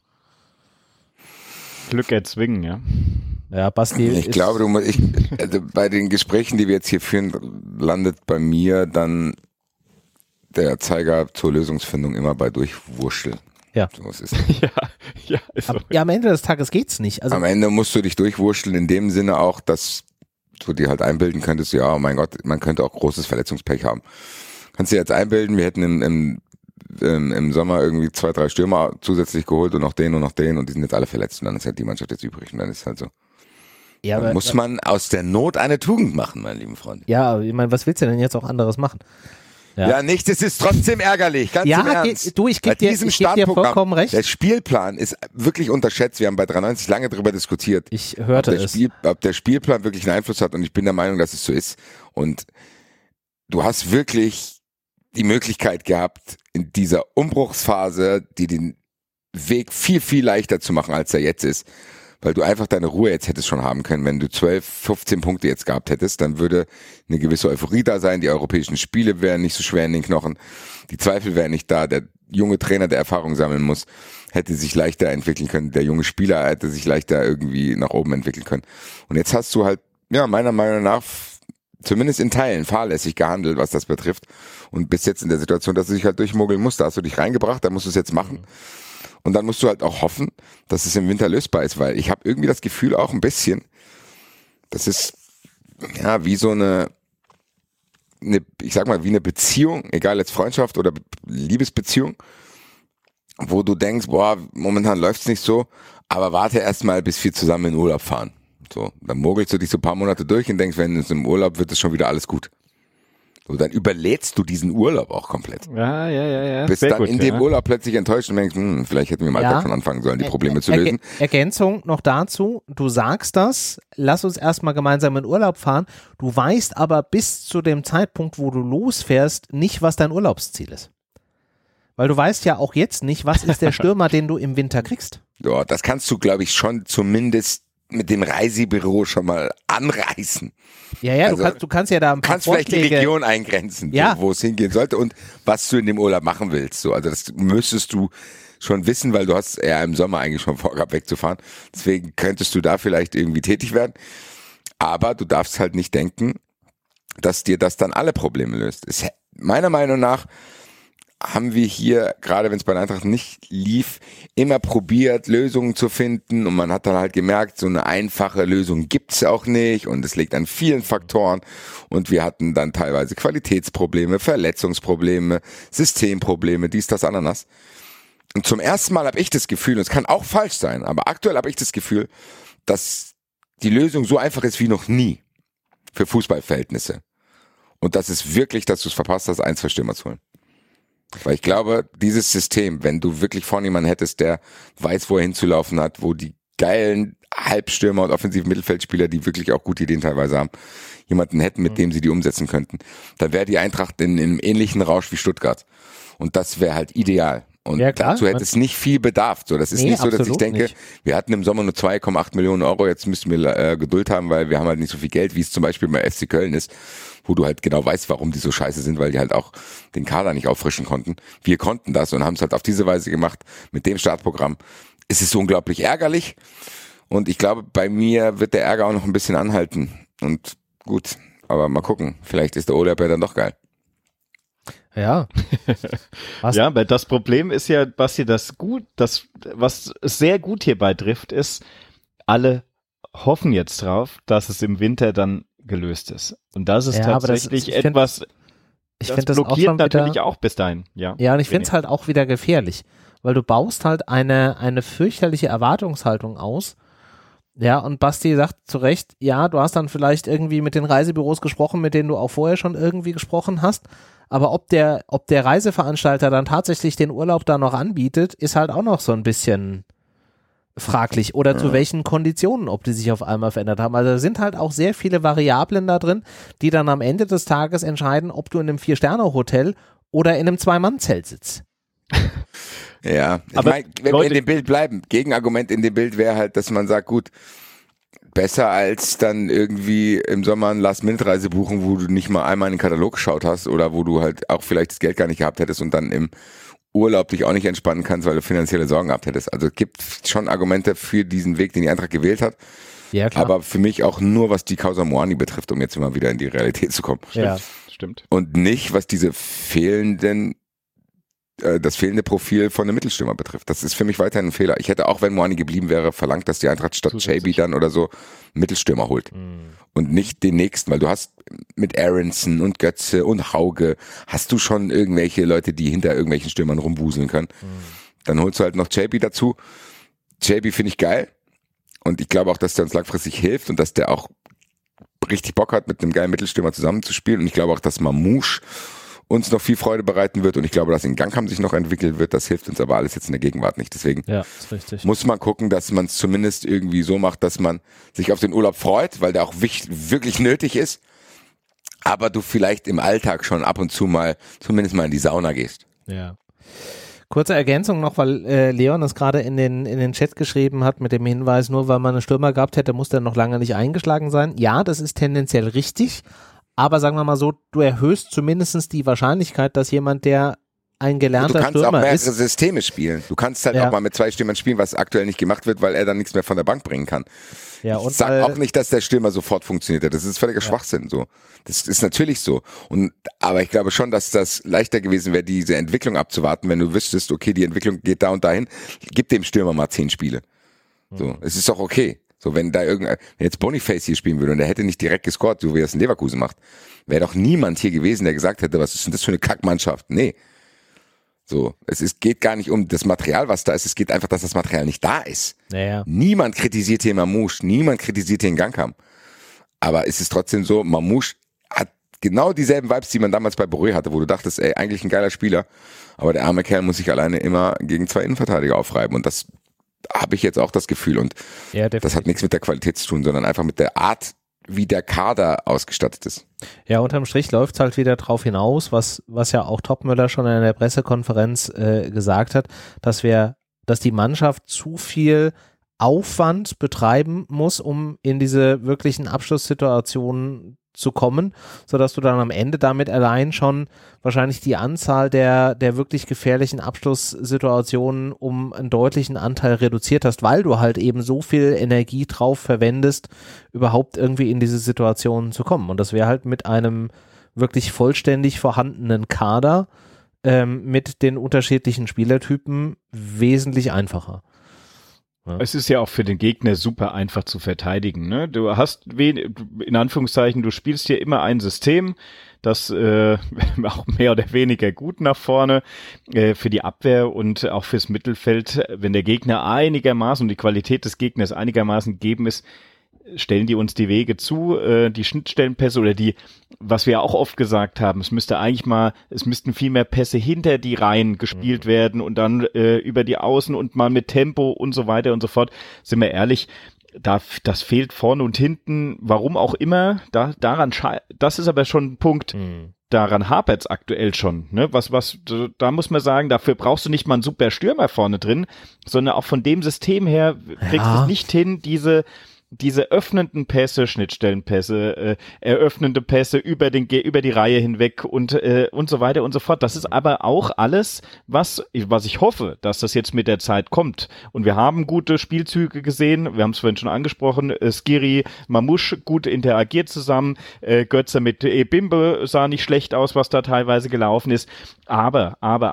Glück erzwingen, ja. Ja, Basti. Ich glaube, also bei den Gesprächen, die wir jetzt hier führen, landet bei mir dann der Zeiger zur Lösungsfindung immer bei Durchwurschteln. Ja. So, es ist ist so. Ja, am Ende des Tages geht's nicht. Also, am Ende musst du dich durchwurschteln in dem Sinne auch, dass du dir halt einbilden könntest, ja, oh mein Gott, man könnte auch großes Verletzungspech haben. Kannst du dir jetzt einbilden, wir hätten im Sommer irgendwie 2, 3 Stürmer zusätzlich geholt und noch den und die sind jetzt alle verletzt und dann ist halt die Mannschaft jetzt übrig und dann ist halt so. Ja, dann muss man aus der Not eine Tugend machen, meine lieben Freunde. Ja, ich meine, was willst du denn jetzt auch anderes machen? Ja, nichts, es ist trotzdem ärgerlich, ganz im Ernst. Ich geb dir vollkommen recht. Der Spielplan ist wirklich unterschätzt. Wir haben bei 93 lange darüber diskutiert. Ich hörte ob der Spielplan wirklich einen Einfluss hat und ich bin der Meinung, dass es so ist. Und du hast wirklich die Möglichkeit gehabt, in dieser Umbruchsphase, die den Weg viel, viel leichter zu machen, als er jetzt ist. Weil du einfach deine Ruhe jetzt hättest schon haben können. Wenn du 12, 15 Punkte jetzt gehabt hättest, dann würde eine gewisse Euphorie da sein. Die europäischen Spiele wären nicht so schwer in den Knochen. Die Zweifel wären nicht da. Der junge Trainer, der Erfahrung sammeln muss, hätte sich leichter entwickeln können. Der junge Spieler hätte sich leichter irgendwie nach oben entwickeln können. Und jetzt hast du halt, ja, meiner Meinung nach, zumindest in Teilen fahrlässig gehandelt, was das betrifft. Und bist jetzt in der Situation, dass du dich halt durchmogeln musst. Da hast du dich reingebracht, da musst du es jetzt machen. Und dann musst du halt auch hoffen, dass es im Winter lösbar ist, weil ich habe irgendwie das Gefühl auch ein bisschen, das ist ja wie so eine, ich sag mal, wie eine Beziehung, egal jetzt Freundschaft oder Liebesbeziehung, wo du denkst, boah, momentan läuft's nicht so, aber warte erst mal, bis wir zusammen in Urlaub fahren. So, dann mogelst du dich so ein paar Monate durch und denkst, wenn es im Urlaub wird, ist schon wieder alles gut. So, dann überlädst du diesen Urlaub auch komplett. Ja. Bist dann gut, in dem Urlaub plötzlich enttäuscht und denkst, vielleicht hätten wir mal davon anfangen sollen, die Probleme zu lösen. Ergänzung noch dazu, du sagst das, lass uns erstmal gemeinsam in Urlaub fahren, du weißt aber bis zu dem Zeitpunkt, wo du losfährst, nicht, was dein Urlaubsziel ist. Weil du weißt ja auch jetzt nicht, was ist der Stürmer, den du im Winter kriegst. Ja, das kannst du, glaube ich, schon zumindest mit dem Reisebüro schon mal anreißen. Ja, also, du kannst ja da ein paar kannst vielleicht die Region eingrenzen, ja, wo es hingehen sollte und was du in dem Urlaub machen willst. So, also das müsstest du schon wissen, weil du hast eher im Sommer eigentlich schon vorgehabt wegzufahren. Deswegen könntest du da vielleicht irgendwie tätig werden. Aber du darfst halt nicht denken, dass dir das dann alle Probleme löst. Meiner Meinung nach haben wir hier, gerade wenn es bei der Eintracht nicht lief, immer probiert, Lösungen zu finden und man hat dann halt gemerkt, so eine einfache Lösung gibt's auch nicht und es liegt an vielen Faktoren und wir hatten dann teilweise Qualitätsprobleme, Verletzungsprobleme, Systemprobleme, dies, das, Ananas. Und zum ersten Mal habe ich das Gefühl, und es kann auch falsch sein, aber aktuell habe ich das Gefühl, dass die Lösung so einfach ist wie noch nie für Fußballverhältnisse. Und das ist wirklich, dass du es verpasst hast, 1, 2 Stürmer zu holen. Weil ich glaube, dieses System, wenn du wirklich vorne jemanden hättest, der weiß, wo er hinzulaufen hat, wo die geilen Halbstürmer und offensiven Mittelfeldspieler, die wirklich auch gute Ideen teilweise haben, jemanden hätten, mit dem sie die umsetzen könnten, dann wäre die Eintracht in einem ähnlichen Rausch wie Stuttgart. Und das wäre halt ideal. Und ja, dazu hätte es nicht viel Bedarf. So, das ist nicht so, dass ich denke, nicht. Wir hatten im Sommer nur 2,8 Millionen Euro, jetzt müssen wir Geduld haben, weil wir haben halt nicht so viel Geld, wie es zum Beispiel bei FC Köln ist, wo du halt genau weißt, warum die so scheiße sind, weil die halt auch den Kader nicht auffrischen konnten. Wir konnten das und haben es halt auf diese Weise gemacht mit dem Startprogramm. Es ist unglaublich ärgerlich und ich glaube, bei mir wird der Ärger auch noch ein bisschen anhalten. Und gut, aber mal gucken, vielleicht ist der Urlaub ja dann doch geil. Ja. Ja, weil das Problem ist ja, Basti, was sehr gut hierbei trifft, ist, alle hoffen jetzt drauf, dass es im Winter dann gelöst ist. Und das ist tatsächlich etwas, das blockiert natürlich auch bis dahin. Ja, und ich finde es halt auch wieder gefährlich, weil du baust halt eine fürchterliche Erwartungshaltung aus. Ja, und Basti sagt zu Recht, ja, du hast dann vielleicht irgendwie mit den Reisebüros gesprochen, mit denen du auch vorher schon irgendwie gesprochen hast, aber ob der Reiseveranstalter dann tatsächlich den Urlaub da noch anbietet, ist halt auch noch so ein bisschen fraglich oder zu welchen Konditionen, ob die sich auf einmal verändert haben. Also da sind halt auch sehr viele Variablen da drin, die dann am Ende des Tages entscheiden, ob du in einem 4-Sterne-Hotel oder in einem 2-Mann-Zelt sitzt. Ja, ich meine, wenn wir in dem Bild bleiben, Gegenargument in dem Bild wäre halt, dass man sagt, gut, besser als dann irgendwie im Sommer eine Last-Minute-Reise buchen, wo du nicht mal einmal in den Katalog geschaut hast oder wo du halt auch vielleicht das Geld gar nicht gehabt hättest und dann im Urlaub dich auch nicht entspannen kannst, weil du finanzielle Sorgen gehabt hättest. Also es gibt schon Argumente für diesen Weg, den die Eintracht gewählt hat. Ja, klar. Aber für mich auch nur, was die Causa Moani betrifft, um jetzt immer wieder in die Realität zu kommen. Stimmt. Und nicht, was diese das fehlende Profil von einem Mittelstürmer betrifft. Das ist für mich weiterhin ein Fehler. Ich hätte auch, wenn Moani geblieben wäre, verlangt, dass die Eintracht statt Chaby dann oder so einen Mittelstürmer holt. Und nicht den nächsten, weil du hast mit Aronson und Götze und Hauge hast du schon irgendwelche Leute, die hinter irgendwelchen Stürmern rumwuseln können. Dann holst du halt noch Chaby dazu. Chaby finde ich geil. Und ich glaube auch, dass der uns langfristig hilft und dass der auch richtig Bock hat, mit einem geilen Mittelstürmer zusammenzuspielen. Und ich glaube auch, dass Mamouche uns noch viel Freude bereiten wird und ich glaube, dass in Gangham sich noch entwickelt wird, das hilft uns aber alles jetzt in der Gegenwart nicht. Deswegen muss man gucken, dass man es zumindest irgendwie so macht, dass man sich auf den Urlaub freut, weil der auch wirklich nötig ist, aber du vielleicht im Alltag schon ab und zu mal zumindest mal in die Sauna gehst. Ja. Kurze Ergänzung noch, weil Leon das gerade in den Chat geschrieben hat mit dem Hinweis, nur weil man einen Stürmer gehabt hätte, muss der noch lange nicht eingeschlagen sein. Ja, das ist tendenziell richtig. Aber sagen wir mal so, du erhöhst zumindest die Wahrscheinlichkeit, dass jemand, der ein gelernter Stürmer ist. Du kannst Stürmer auch mehrere ist. Systeme spielen. Du kannst halt auch mal mit 2 Stürmern spielen, was aktuell nicht gemacht wird, weil er dann nichts mehr von der Bank bringen kann. Ja, und ich sag auch nicht, dass der Stürmer sofort funktioniert. Das ist völliger Schwachsinn. So, das ist natürlich so. Aber ich glaube schon, dass das leichter gewesen wäre, diese Entwicklung abzuwarten, wenn du wüsstest, okay, die Entwicklung geht da und dahin. Gib dem Stürmer mal 10 Spiele. So, es ist doch okay. So, wenn jetzt Boniface hier spielen würde und er hätte nicht direkt gescored, so wie er es in Leverkusen macht, wäre doch niemand hier gewesen, der gesagt hätte, was ist denn das für eine Kackmannschaft? Nee. So, geht gar nicht um das Material, was da ist, es geht einfach, dass das Material nicht da ist. Naja. Niemand kritisiert hier Mamouche, niemand kritisiert hier den Gangkamp. Aber es ist trotzdem so, Mamouche hat genau dieselben Vibes, die man damals bei Boré hatte, wo du dachtest, ey, eigentlich ein geiler Spieler, aber der arme Kerl muss sich alleine immer gegen 2 Innenverteidiger aufreiben und das habe ich jetzt auch das Gefühl und das hat nichts mit der Qualität zu tun, sondern einfach mit der Art, wie der Kader ausgestattet ist. Ja, unterm Strich läuft es halt wieder drauf hinaus, was ja auch Topmöller schon in der Pressekonferenz gesagt hat, dass die Mannschaft zu viel Aufwand betreiben muss, um in diese wirklichen Abschlusssituationen zu kommen, sodass du dann am Ende damit allein schon wahrscheinlich die Anzahl der wirklich gefährlichen Abschlusssituationen um einen deutlichen Anteil reduziert hast, weil du halt eben so viel Energie drauf verwendest, überhaupt irgendwie in diese Situationen zu kommen. Und das wäre halt mit einem wirklich vollständig vorhandenen Kader mit den unterschiedlichen Spielertypen wesentlich einfacher. Ja. Es ist ja auch für den Gegner super einfach zu verteidigen. Ne? Du hast, in Anführungszeichen, du spielst hier immer ein System, das auch mehr oder weniger gut nach vorne für die Abwehr und auch fürs Mittelfeld. Wenn der Gegner einigermaßen und die Qualität des Gegners einigermaßen gegeben ist, stellen die uns die Wege zu, die Schnittstellenpässe oder was wir auch oft gesagt haben, es müssten viel mehr Pässe hinter die Reihen gespielt werden und dann über die Außen und mal mit Tempo und so weiter und so fort. Sind wir ehrlich, das fehlt vorne und hinten, warum auch immer, das ist aber schon ein Punkt, daran hapert's aktuell schon, ne? Da muss man sagen, dafür brauchst du nicht mal einen super Stürmer vorne drin, sondern auch von dem System her kriegst du es nicht hin, diese öffnenden Pässe, Schnittstellenpässe, eröffnende Pässe über die Reihe hinweg und so weiter und so fort. Das ist aber auch alles, was ich hoffe, dass das jetzt mit der Zeit kommt. Und wir haben gute Spielzüge gesehen. Wir haben es vorhin schon angesprochen. Skiri, Mamouche gut interagiert zusammen. Götze mit Ebimbe sah nicht schlecht aus, was da teilweise gelaufen ist. Aber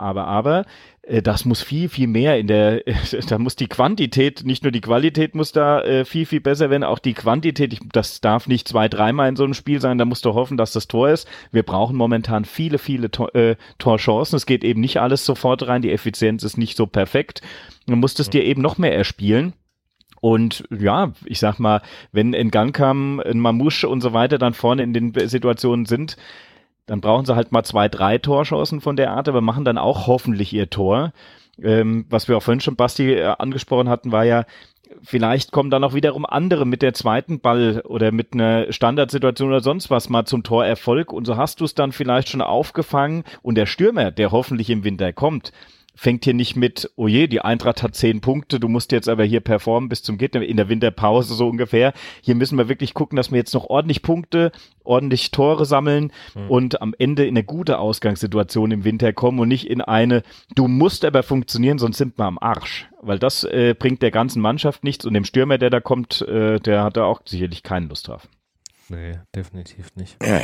das muss viel, viel mehr da muss die Quantität, nicht nur die Qualität muss da viel, viel besser werden, auch die Quantität, das darf nicht 2-3 Mal in so einem Spiel sein, da musst du hoffen, dass das Tor ist. Wir brauchen momentan viele, viele Torchancen, es geht eben nicht alles sofort rein, die Effizienz ist nicht so perfekt, du musst es dir eben noch mehr erspielen. Und ja, ich sag mal, wenn in Gangkam, in Mamouche und so weiter dann vorne in den Situationen sind, dann brauchen sie halt mal 2-3 Torchancen von der Art, aber machen dann auch hoffentlich ihr Tor. Was wir auch vorhin schon Basti angesprochen hatten, war ja, vielleicht kommen dann auch wiederum andere mit der zweiten Ball oder mit einer Standardsituation oder sonst was mal zum Torerfolg und so hast du es dann vielleicht schon aufgefangen und der Stürmer, der hoffentlich im Winter kommt, fängt hier nicht mit, oh je, die Eintracht hat 10 Punkte, du musst jetzt aber hier performen bis zum Geht, in der Winterpause so ungefähr. Hier müssen wir wirklich gucken, dass wir jetzt noch ordentlich Punkte, ordentlich Tore sammeln und am Ende in eine gute Ausgangssituation im Winter kommen und nicht in eine, du musst aber funktionieren, sonst sind wir am Arsch. Weil das bringt der ganzen Mannschaft nichts und dem Stürmer, der da kommt, der hat da auch sicherlich keine Lust drauf. Nee, definitiv nicht. Ja.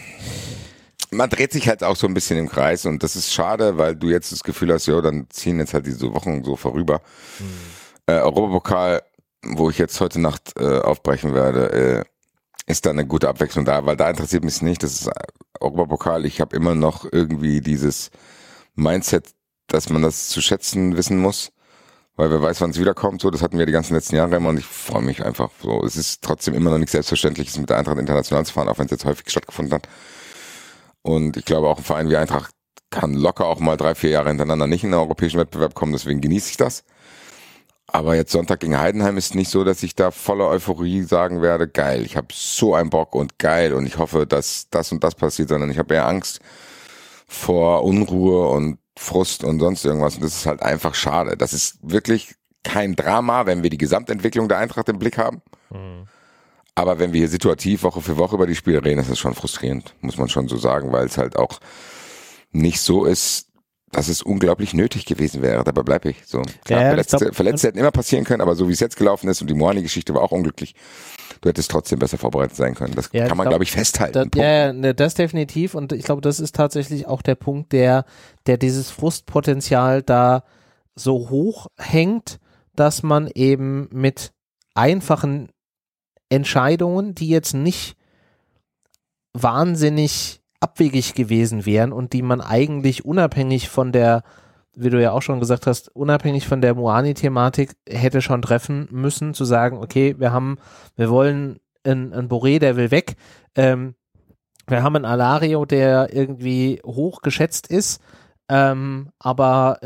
Man dreht sich halt auch so ein bisschen im Kreis und das ist schade, weil du jetzt das Gefühl hast, ja, dann ziehen jetzt halt diese Wochen so vorüber. Europapokal, wo ich jetzt heute Nacht aufbrechen werde, ist da eine gute Abwechslung da, weil da interessiert mich nicht. Das ist Europapokal. Ich habe immer noch irgendwie dieses Mindset, dass man das zu schätzen wissen muss, weil wer weiß, wann es wiederkommt. So, das hatten wir die ganzen letzten Jahre immer und ich freue mich einfach. So, es ist trotzdem immer noch nichts Selbstverständliches, mit der Eintracht international zu fahren, auch wenn es jetzt häufig stattgefunden hat. Und ich glaube, auch ein Verein wie Eintracht kann locker auch mal 3-4 Jahre hintereinander nicht in den europäischen Wettbewerb kommen, deswegen genieße ich das. Aber jetzt Sonntag gegen Heidenheim ist nicht so, dass ich da voller Euphorie sagen werde, geil, ich habe so einen Bock und geil und ich hoffe, dass das und das passiert, sondern ich habe eher Angst vor Unruhe und Frust und sonst irgendwas und das ist halt einfach schade. Das ist wirklich kein Drama, wenn wir die Gesamtentwicklung der Eintracht im Blick haben. Aber wenn wir hier situativ Woche für Woche über die Spiele reden, ist das schon frustrierend, muss man schon so sagen, weil es halt auch nicht so ist, dass es unglaublich nötig gewesen wäre. Dabei bleibe ich so. Klar, Ja, Verletzte hätten immer passieren können, aber so wie es jetzt gelaufen ist und die Moani-Geschichte war auch unglücklich. Du hättest trotzdem besser vorbereitet sein können. Das kann man, glaube ich, festhalten. Das definitiv. Und ich glaube, das ist tatsächlich auch der Punkt, der dieses Frustpotenzial da so hoch hängt, dass man eben mit einfachen Entscheidungen, die jetzt nicht wahnsinnig abwegig gewesen wären und die man eigentlich unabhängig von der, wie du ja auch schon gesagt hast, unabhängig von der Moani-Thematik hätte schon treffen müssen, zu sagen, okay, wir wollen einen Boré, der will weg, wir haben einen Alario, der irgendwie hoch geschätzt ist, aber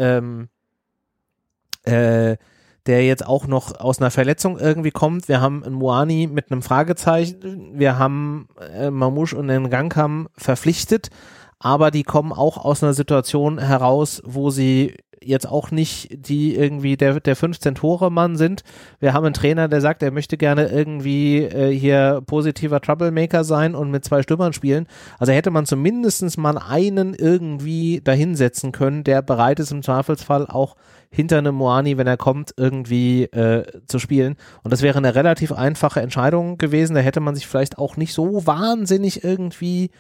der jetzt auch noch aus einer Verletzung irgendwie kommt. Wir haben einen Moani mit einem Fragezeichen, wir haben Mamouche und den Gangkam verpflichtet, aber die kommen auch aus einer Situation heraus, wo sie jetzt auch nicht die irgendwie der 15-Tore-Mann sind. Wir haben einen Trainer, der sagt, er möchte gerne irgendwie hier positiver Troublemaker sein und mit 2 Stürmern spielen. Also hätte man zumindest mal einen irgendwie dahinsetzen können, der bereit ist im Zweifelsfall auch hinter einem Moani, wenn er kommt, irgendwie zu spielen. Und das wäre eine relativ einfache Entscheidung gewesen. Da hätte man sich vielleicht auch nicht so wahnsinnig irgendwie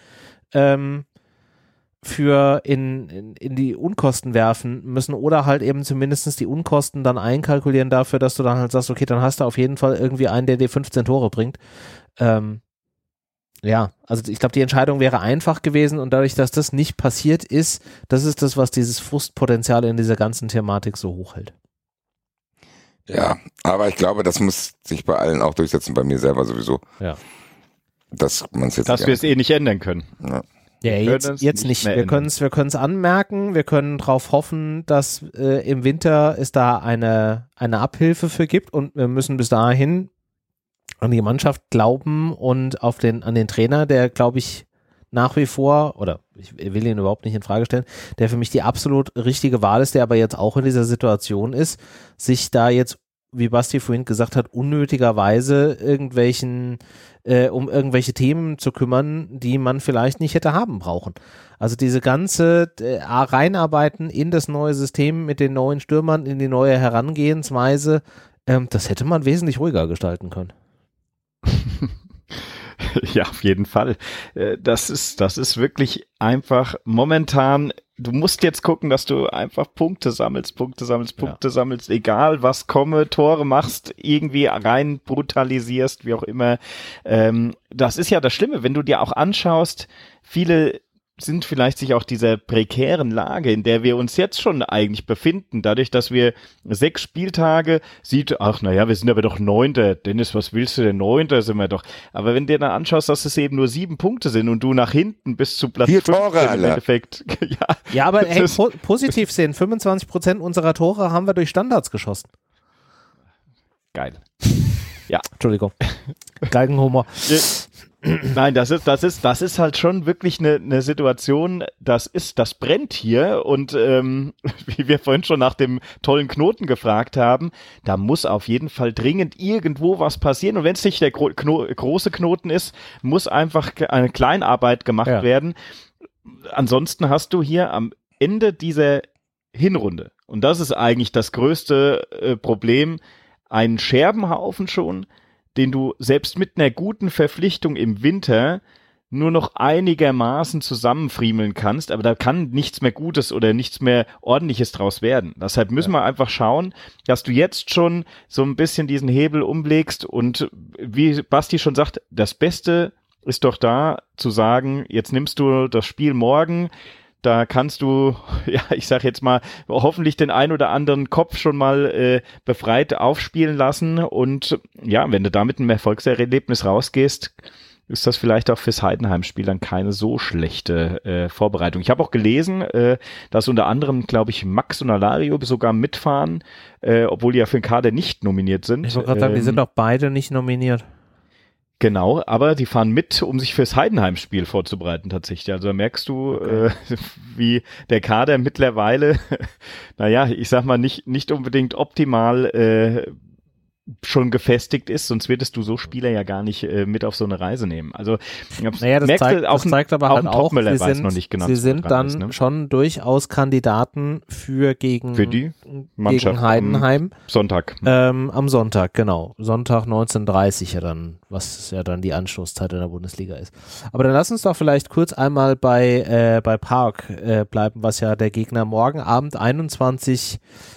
für in die Unkosten werfen müssen oder halt eben zumindest die Unkosten dann einkalkulieren dafür, dass du dann halt sagst, okay, dann hast du auf jeden Fall irgendwie einen, der dir 15 Tore bringt. Ja, also ich glaube, die Entscheidung wäre einfach gewesen und dadurch, dass das nicht passiert ist, das ist das, was dieses Frustpotenzial in dieser ganzen Thematik so hoch hält. Ja, aber ich glaube, das muss sich bei allen auch durchsetzen, bei mir selber sowieso. Ja. Dass wir es nicht ändern können. Ja. Ja, jetzt nicht. Wir können es anmerken, wir können darauf hoffen, dass im Winter es da eine Abhilfe für gibt und wir müssen bis dahin an die Mannschaft glauben und an den Trainer, der, glaube ich, nach wie vor, oder ich will ihn überhaupt nicht in Frage stellen, der für mich die absolut richtige Wahl ist, der aber jetzt auch in dieser Situation ist, sich da jetzt, wie Basti vorhin gesagt hat, unnötigerweise um irgendwelche Themen zu kümmern, die man vielleicht nicht hätte haben brauchen. Also diese ganze Reinarbeiten in das neue System mit den neuen Stürmern, in die neue Herangehensweise, das hätte man wesentlich ruhiger gestalten können. Ja, auf jeden Fall. Das ist wirklich einfach momentan, du musst jetzt gucken, dass du einfach Punkte sammelst, egal was komme, Tore machst, irgendwie rein brutalisierst, wie auch immer. Das ist ja das Schlimme, wenn du dir auch anschaust, viele sind vielleicht sich auch dieser prekären Lage, in der wir uns jetzt schon eigentlich befinden, dadurch, dass wir 6 Spieltage wir sind aber doch 9. Dennis, was willst du denn? 9. sind wir doch. Aber wenn du dir dann anschaust, dass es eben nur 7 Punkte sind und du nach hinten bis zu Platz 4 15 Tore, im Endeffekt. Ja, aber hey, positiv sehen, 25% unserer Tore haben wir durch Standards geschossen. Geil. Ja. Entschuldigung. Galgenhumor. Nein, das ist halt schon wirklich eine Situation, das brennt hier und wie wir vorhin schon nach dem tollen Knoten gefragt haben, da muss auf jeden Fall dringend irgendwo was passieren und wenn es nicht der große Knoten ist, muss einfach eine Kleinarbeit gemacht werden. Ansonsten hast du hier am Ende dieser Hinrunde, und das ist eigentlich das größte Problem, einen Scherbenhaufen schon, den du selbst mit einer guten Verpflichtung im Winter nur noch einigermaßen zusammenfriemeln kannst, aber da kann nichts mehr Gutes oder nichts mehr Ordentliches draus werden. Deshalb müssen wir einfach schauen, dass du jetzt schon so ein bisschen diesen Hebel umlegst und wie Basti schon sagt, das Beste ist doch da zu sagen, jetzt nimmst du das Spiel morgen, da kannst du, ja, ich sag jetzt mal, hoffentlich den ein oder anderen Kopf schon mal befreit aufspielen lassen und ja, wenn du da mit einem Erfolgserlebnis rausgehst, ist das vielleicht auch fürs Heidenheim-Spiel dann keine so schlechte Vorbereitung. Ich habe auch gelesen, dass unter anderem, glaube ich, Max und Alario sogar mitfahren, obwohl die ja für den Kader nicht nominiert sind. Ich wollte gerade sagen, die sind doch beide nicht nominiert. Genau, aber die fahren mit, um sich fürs Heidenheim-Spiel vorzubereiten tatsächlich. Also da merkst du, wie der Kader mittlerweile, naja, ich sag mal, nicht unbedingt optimal schon gefestigt ist, sonst würdest du so Spieler ja gar nicht mit auf so eine Reise nehmen. Also das zeigt aber halt auch, sie sind dann ist, ne? schon durchaus Kandidaten für die Mannschaft gegen Heidenheim. Sonntag. Am Sonntag, genau. Sonntag 19:30 ja dann, was ja dann die Anschlusszeit in der Bundesliga ist. Aber dann lass uns doch vielleicht kurz einmal bei PAOK bleiben, was ja der Gegner morgen Abend 21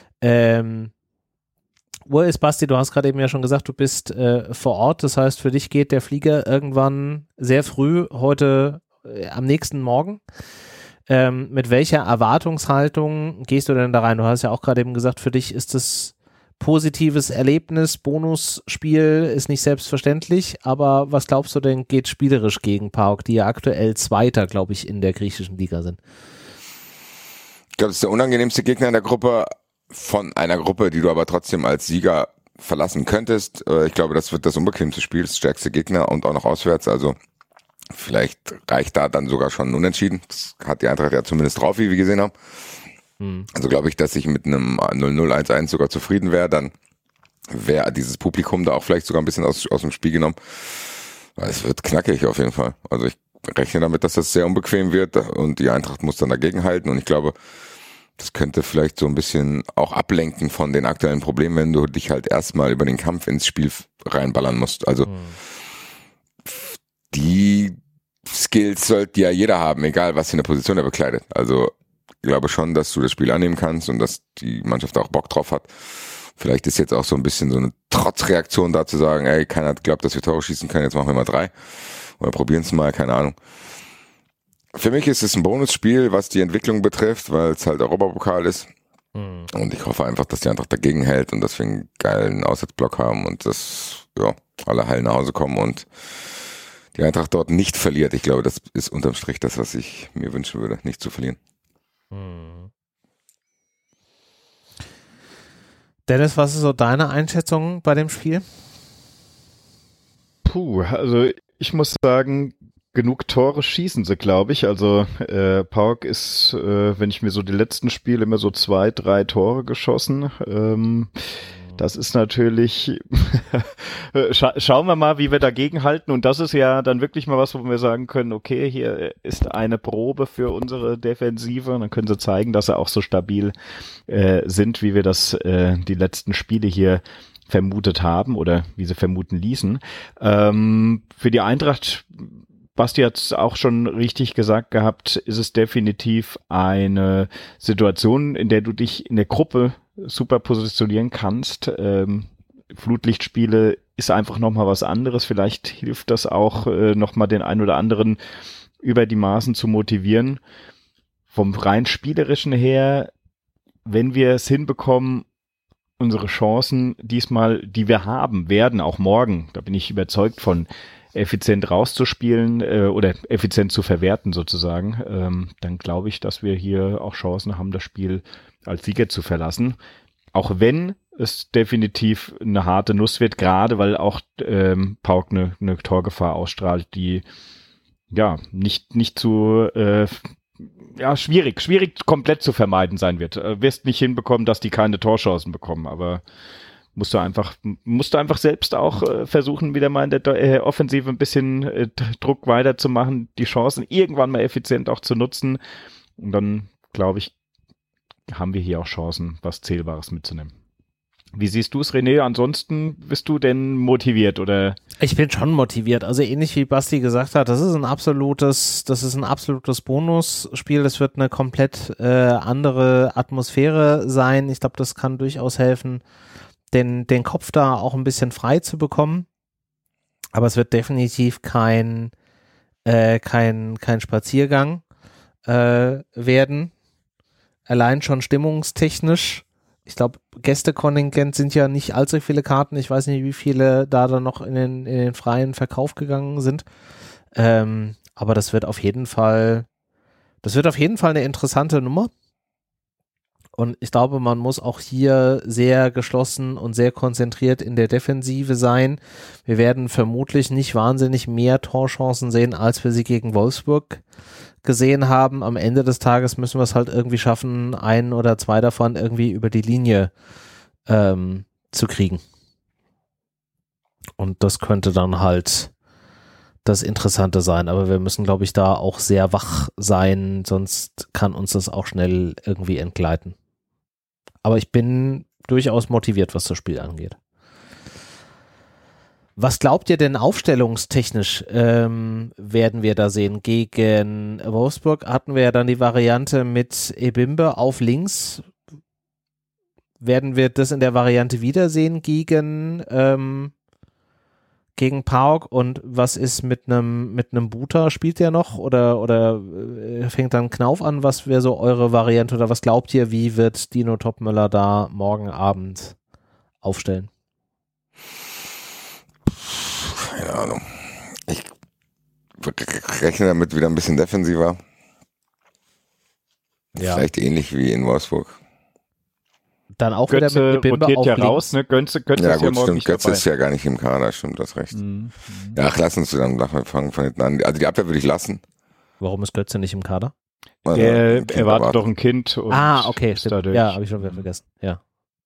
Uhr ist. Basti, du hast gerade eben ja schon gesagt, du bist vor Ort, das heißt, für dich geht der Flieger irgendwann sehr früh heute am nächsten Morgen. Mit welcher Erwartungshaltung gehst du denn da rein? Du hast ja auch gerade eben gesagt, für dich ist das positives Erlebnis, Bonusspiel ist nicht selbstverständlich, aber was glaubst du denn, geht spielerisch gegen PAOK, die ja aktuell Zweiter, glaube ich, in der griechischen Liga sind? Ich glaube, das ist der unangenehmste Gegner in der Gruppe, von einer Gruppe, die du aber trotzdem als Sieger verlassen könntest. Ich glaube, das wird das unbequemste Spiel, das stärkste Gegner und auch noch auswärts. Also vielleicht reicht da dann sogar schon ein Unentschieden. Das hat die Eintracht ja zumindest drauf, wie wir gesehen haben. Also glaube ich, dass ich mit einem 0-0, 1-1 sogar zufrieden wäre. Dann wäre dieses Publikum da auch vielleicht sogar ein bisschen aus dem Spiel genommen. Weil es wird knackig auf jeden Fall. Also ich rechne damit, dass das sehr unbequem wird und die Eintracht muss dann dagegen halten. Und ich glaube, das könnte vielleicht so ein bisschen auch ablenken von den aktuellen Problemen, wenn du dich halt erstmal über den Kampf ins Spiel reinballern musst. Also die Skills sollte ja jeder haben, egal was für eine Position er bekleidet. Also ich glaube schon, dass du das Spiel annehmen kannst und dass die Mannschaft auch Bock drauf hat. Vielleicht ist jetzt auch so ein bisschen so eine Trotzreaktion da zu sagen, ey, keiner hat geglaubt, dass wir Tore schießen können, jetzt machen wir mal 3. Oder probieren es mal, keine Ahnung. Für mich ist es ein Bonusspiel, was die Entwicklung betrifft, weil es halt Europapokal ist. Und ich hoffe einfach, dass die Eintracht dagegen hält und dass wir einen geilen Auswärtsblock haben und dass alle heil nach Hause kommen und die Eintracht dort nicht verliert. Ich glaube, das ist unterm Strich das, was ich mir wünschen würde, nicht zu verlieren. Dennis, was ist so deine Einschätzung bei dem Spiel? Also ich muss sagen, genug Tore schießen sie, glaube ich. Also PAOK ist, wenn ich mir so die letzten Spiele immer so 2, 3 Tore geschossen. Das ist natürlich, schauen wir mal, wie wir dagegen halten. Und das ist ja dann wirklich mal was, wo wir sagen können, okay, hier ist eine Probe für unsere Defensive. Und dann können sie zeigen, dass sie auch so stabil sind, wie wir das die letzten Spiele hier vermutet haben oder wie sie vermuten ließen. Für die Eintracht, Basti hat es auch schon richtig gesagt gehabt, ist es definitiv eine Situation, in der du dich in der Gruppe super positionieren kannst. Flutlichtspiele ist einfach nochmal was anderes. Vielleicht hilft das auch nochmal den einen oder anderen über die Maßen zu motivieren. Vom rein spielerischen her, wenn wir es hinbekommen, unsere Chancen diesmal, die wir haben, werden auch morgen, da bin ich überzeugt von, effizient rauszuspielen oder effizient zu verwerten sozusagen, dann glaube ich, dass wir hier auch Chancen haben, das Spiel als Sieger zu verlassen. Auch wenn es definitiv eine harte Nuss wird, gerade weil auch PAOK eine Torgefahr ausstrahlt, die ja nicht zu schwierig komplett zu vermeiden sein wird. Wirst nicht hinbekommen, dass die keine Torchancen bekommen, aber musst du einfach selbst auch versuchen, wieder mal in der Offensive ein bisschen Druck weiterzumachen, die Chancen irgendwann mal effizient auch zu nutzen. Und dann, glaube ich, haben wir hier auch Chancen, was Zählbares mitzunehmen. Wie siehst du es, René? Ansonsten bist du denn motiviert oder? Ich bin schon motiviert. Also ähnlich wie Basti gesagt hat, das ist ein absolutes Bonusspiel. Das wird eine komplett andere Atmosphäre sein. Ich glaube, das kann durchaus helfen, den Kopf da auch ein bisschen frei zu bekommen. Aber es wird definitiv kein Spaziergang werden. Allein schon stimmungstechnisch. Ich glaube, Gästekontingent sind ja nicht allzu viele Karten. Ich weiß nicht, wie viele da dann noch in den freien Verkauf gegangen sind. Aber das wird auf jeden Fall eine interessante Nummer. Und ich glaube, man muss auch hier sehr geschlossen und sehr konzentriert in der Defensive sein. Wir werden vermutlich nicht wahnsinnig mehr Torchancen sehen, als wir sie gegen Wolfsburg gesehen haben. Am Ende des Tages müssen wir es halt irgendwie schaffen, 1 oder 2 davon irgendwie über die Linie zu kriegen. Und das könnte dann halt das Interessante sein. Aber wir müssen, glaube ich, da auch sehr wach sein, sonst kann uns das auch schnell irgendwie entgleiten. Aber ich bin durchaus motiviert, was das Spiel angeht. Was glaubt ihr denn aufstellungstechnisch werden wir da sehen? Gegen Wolfsburg hatten wir ja dann die Variante mit Ebimbe auf links. Werden wir das in der Variante wiedersehen gegen PAOK? Und was ist mit einem Buta? Spielt der noch oder fängt dann Knauf an? Was wäre so eure Variante oder was glaubt ihr, wie wird Dino Topmöller da morgen Abend aufstellen? Keine Ahnung. Ich rechne damit wieder ein bisschen defensiver. Ja. Vielleicht ähnlich wie in Wolfsburg. Dann auch Götze wieder mit Ebimbe rotiert auf ja links. Raus, ne? Götze Ja ist ja gut, morgen stimmt. nicht Götze dabei. ist ja gar nicht im Kader, stimmt, das recht. Ja, ach, lass uns dann fangen von hinten an. Also die Abwehr würde ich lassen. Warum ist Götze nicht im Kader? Also, Er Kind erwartet doch ein Kind. Und Okay, ist stimmt. dadurch- Ja, habe ich schon wieder vergessen. Ja,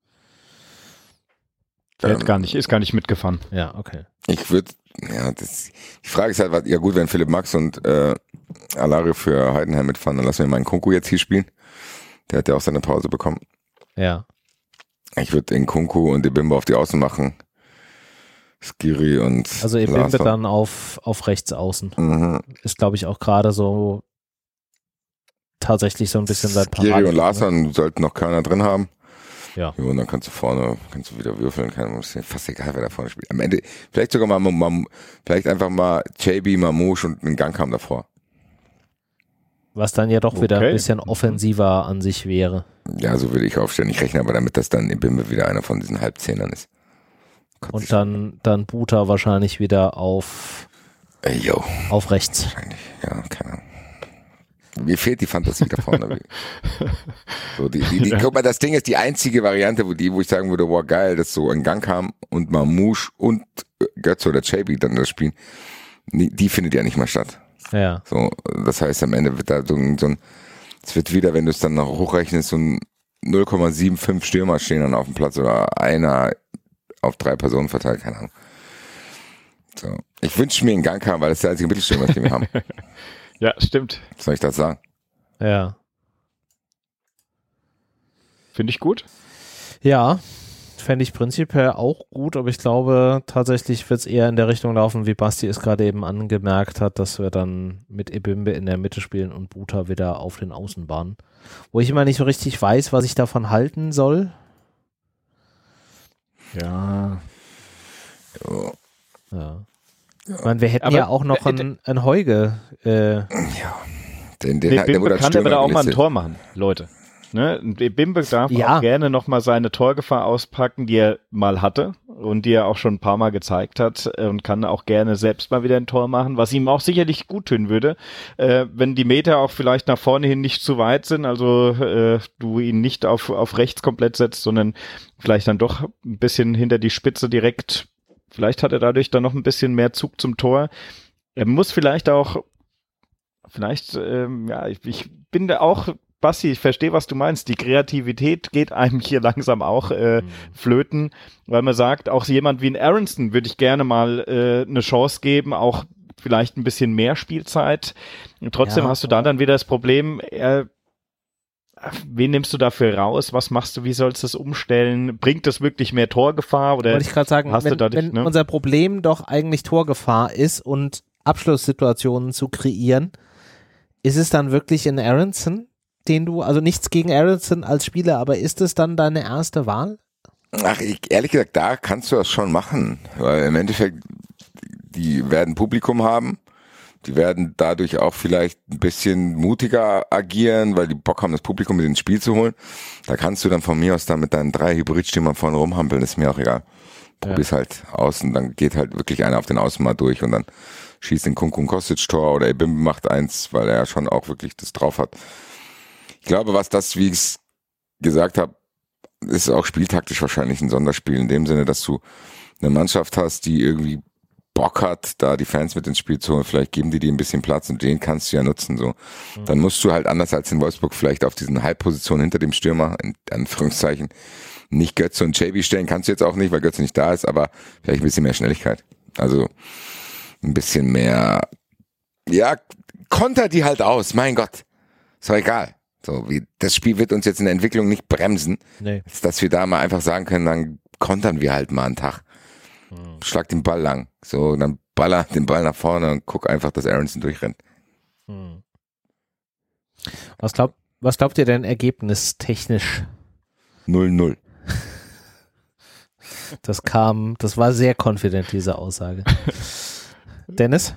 Er ist gar nicht mitgefahren. ja, okay. Ich würde, ja, die Frage ist halt, ja gut, wenn Philipp Max und Alario für Heidenheim mitfahren, dann lassen wir meinen Kunku jetzt hier spielen. Der hat ja auch seine Pause bekommen. Ja. Ich würde den Kunku und Ebimbe auf die Außen machen. Skiri und Also Ebimbe Larson. dann auf rechts außen. Mhm. Ist, glaube ich, auch gerade so tatsächlich so ein bisschen sein Skiri Paradebüt, und ne? Larson sollten noch keiner drin haben. Ja. Jo, und dann kannst du wieder würfeln, ist ja fast egal, wer da vorne spielt. Am Ende, vielleicht sogar vielleicht einfach mal JB, Mamouche und einen Gangkam davor. Was dann ja doch wieder ein Okay. bisschen offensiver an sich wäre. Ja, so würde ich aufstellen. Ich rechne aber damit, dass dann Ebimbe wieder einer von diesen Halbzehnern ist. Und dann Buta wahrscheinlich wieder auf rechts. Wahrscheinlich, ja, keine Ahnung. Mir fehlt die Fantasie da vorne. So, guck mal, das Ding ist die einzige Variante, wo ich sagen würde, boah, geil, dass so ein Gangkam und Mamouche und Götze oder Chaby dann das spielen. Die findet ja nicht mehr statt. Ja. So, das heißt, am Ende wird da so ein, es wird wieder, wenn du es dann noch hochrechnest, so ein 0,75 Stürmer stehen dann auf dem Platz oder einer auf 3 Personen verteilt, keine Ahnung. So. Ich wünsche mir einen Gangkam, weil das ist der einzige Mittelstürmer, den wir haben. Ja, stimmt. Was soll ich das sagen? Ja. Finde ich gut. Ja, fände ich prinzipiell auch gut, aber ich glaube, tatsächlich wird es eher in der Richtung laufen, wie Basti es gerade eben angemerkt hat, dass wir dann mit Ebimbe in der Mitte spielen und Buta wieder auf den Außenbahnen. Wo ich immer nicht so richtig weiß, was ich davon halten soll. Ja. So. Ja. Ich meine, wir hätten Aber, ja auch noch einen Heuge. Den Bimbe wurde als kann aber Stürmer da auch mal ein gelistet. Tor machen, Leute. Ne? Bimbe darf Ja. auch gerne nochmal seine Torgefahr auspacken, die er mal hatte und die er auch schon ein paar Mal gezeigt hat und kann auch gerne selbst mal wieder ein Tor machen, was ihm auch sicherlich gut tun würde, wenn die Meter auch vielleicht nach vorne hin nicht zu weit sind, also du ihn nicht auf rechts komplett setzt, sondern vielleicht dann doch ein bisschen hinter die Spitze direkt. Vielleicht hat er dadurch dann noch ein bisschen mehr Zug zum Tor. Er muss vielleicht auch, ich bin da auch, Basti, ich verstehe, was du meinst. Die Kreativität geht einem hier langsam auch flöten, weil man sagt, auch jemand wie ein Aronson würde ich gerne mal eine Chance geben, auch vielleicht ein bisschen mehr Spielzeit. Und trotzdem Ja. hast du dann wieder das Problem, wen nimmst du dafür raus? Was machst du? Wie sollst du es umstellen? Bringt das wirklich mehr Torgefahr? Oder Wollte ich gerade sagen, hast du wenn dadurch, ne? unser Problem doch eigentlich Torgefahr ist und Abschlusssituationen zu kreieren, ist es dann wirklich in Aronson, also nichts gegen Aronson als Spieler, aber ist es dann deine erste Wahl? Ach, ehrlich gesagt, da kannst du das schon machen, weil im Endeffekt, die werden Publikum haben, die werden dadurch auch vielleicht ein bisschen mutiger agieren, weil die Bock haben, das Publikum mit ins Spiel zu holen. Da kannst du dann von mir aus dann mit deinen 3 Hybridstürmern vorne rumhampeln, ist mir auch egal. Probier's halt aus und dann geht halt wirklich einer auf den Außen mal durch und dann schießt den Kunku ein Kostic-Tor oder Ebimbe macht eins, weil er schon auch wirklich das drauf hat. Ich glaube, wie ich es gesagt habe, ist auch spieltaktisch wahrscheinlich ein Sonderspiel in dem Sinne, dass du eine Mannschaft hast, die irgendwie Bock hat, da die Fans mit ins Spiel zu holen, vielleicht geben die ein bisschen Platz und den kannst du ja nutzen, so. Dann musst du halt anders als in Wolfsburg vielleicht auf diesen Halbpositionen hinter dem Stürmer, in Anführungszeichen, nicht Götze und JB stellen, kannst du jetzt auch nicht, weil Götze nicht da ist, aber vielleicht ein bisschen mehr Schnelligkeit. Also, ein bisschen mehr, ja, konter die halt aus, mein Gott. Ist doch egal. So, das Spiel wird uns jetzt in der Entwicklung nicht bremsen, dass wir da mal einfach sagen können, dann kontern wir halt mal einen Tag. Schlag den Ball lang. So, und dann baller den Ball nach vorne und guck einfach, dass Aronson durchrennt. Was glaubt ihr denn ergebnistechnisch? 0-0. Das war sehr confident, diese Aussage. Dennis?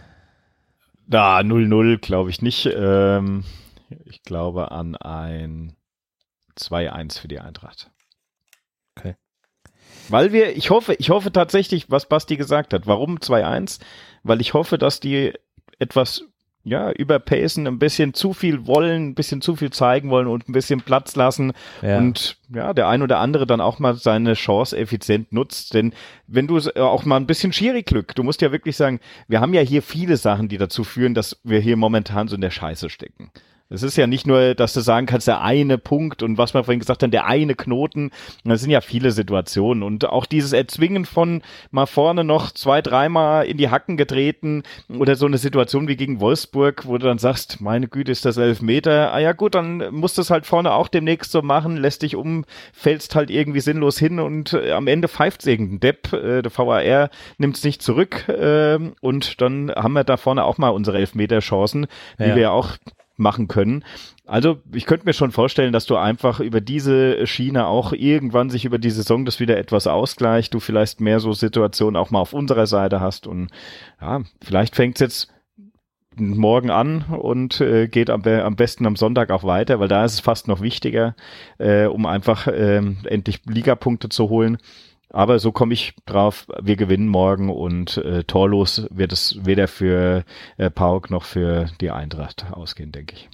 0-0 glaube ich nicht. Ich glaube an ein 2-1 für die Eintracht. Okay. Weil ich hoffe tatsächlich, was Basti gesagt hat. Warum 2-1? Weil ich hoffe, dass die etwas überpacen, ein bisschen zu viel wollen, ein bisschen zu viel zeigen wollen und ein bisschen Platz lassen und der ein oder andere dann auch mal seine Chance effizient nutzt, denn wenn du auch mal ein bisschen Schiri-Glück, du musst ja wirklich sagen, wir haben ja hier viele Sachen, die dazu führen, dass wir hier momentan so in der Scheiße stecken. Es ist ja nicht nur, dass du sagen kannst, der eine Punkt und was wir vorhin gesagt haben, der eine Knoten. Das sind ja viele Situationen und auch dieses Erzwingen von mal vorne noch 2-3 Mal in die Hacken getreten oder so eine Situation wie gegen Wolfsburg, wo du dann sagst, meine Güte, ist das 11 Meter. Ah ja gut, dann musst du es halt vorne auch demnächst so machen, lässt dich fällst halt irgendwie sinnlos hin und am Ende pfeift's irgendein Depp. Der VAR nimmt's nicht zurück und dann haben wir da vorne auch mal unsere 11 Meter Chancen, die wir ja auch machen können. Also ich könnte mir schon vorstellen, dass du einfach über diese Schiene auch irgendwann sich über die Saison das wieder etwas ausgleicht, du vielleicht mehr so Situationen auch mal auf unserer Seite hast und ja, vielleicht fängt es jetzt morgen an und geht am besten am Sonntag auch weiter, weil da ist es fast noch wichtiger, um einfach endlich Ligapunkte zu holen. Aber so komme ich drauf, wir gewinnen morgen und torlos wird es weder für PAOK noch für die Eintracht ausgehen, denke ich.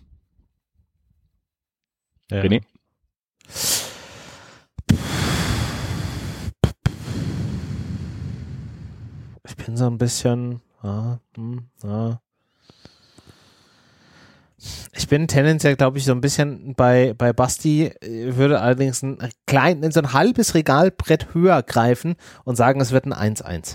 Ja. René? Ich bin so ein bisschen Ich bin tendenziell, glaube ich, so ein bisschen bei Basti, würde allerdings so ein halbes Regalbrett höher greifen und sagen, es wird ein 1-1.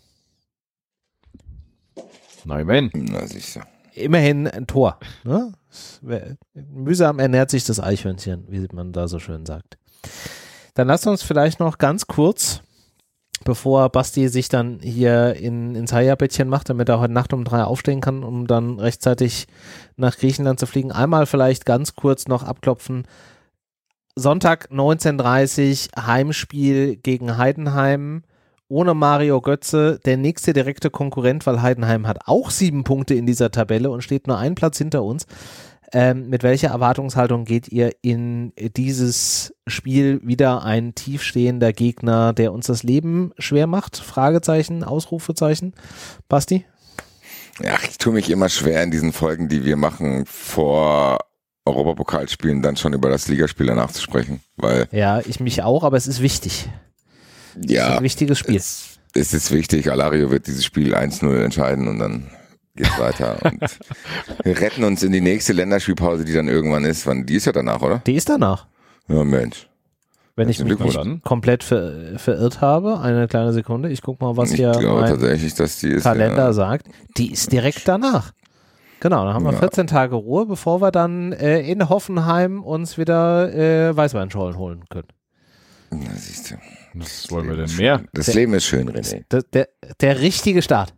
Nein, Na, siehst du. Immerhin ein Tor. Ne? Mühsam ernährt sich das Eichhörnchen, wie man da so schön sagt. Dann lasst uns vielleicht noch ganz kurz, bevor Basti sich dann hier ins Haia-Bettchen macht, damit er heute Nacht um 3 aufstehen kann, um dann rechtzeitig nach Griechenland zu fliegen. Einmal vielleicht ganz kurz noch abklopfen. Sonntag 19:30 Heimspiel gegen Heidenheim. Ohne Mario Götze, der nächste direkte Konkurrent, weil Heidenheim hat auch 7 Punkte in dieser Tabelle und steht nur einen Platz hinter uns. Mit welcher Erwartungshaltung geht ihr in dieses Spiel? Wieder ein tiefstehender Gegner, der uns das Leben schwer macht? Fragezeichen, Ausrufezeichen. Basti? Ja, ich tue mich immer schwer in diesen Folgen, die wir machen, vor Europapokalspielen dann schon über das Ligaspiel danach zu sprechen. Weil ja, ich mich auch, aber es ist wichtig. Ja, es ist ein wichtiges Spiel. Es ist wichtig. Alario wird dieses Spiel 1-0 entscheiden und dann geht's weiter. Und wir retten uns in die nächste Länderspielpause, die dann irgendwann ist. Die ist ja danach, oder? Die ist danach. Ja, Mensch. Wenn ich mich nicht komplett verirrt habe, eine kleine Sekunde, ich gucke mal, was hier mein Kalender sagt. Die ist direkt danach. Genau, dann haben wir 14 Tage Ruhe, bevor wir dann in Hoffenheim uns wieder Weißweinschorlen holen können. Na, siehst du. Was wollen wir denn mehr? Das Leben ist schön, René. Der richtige Start.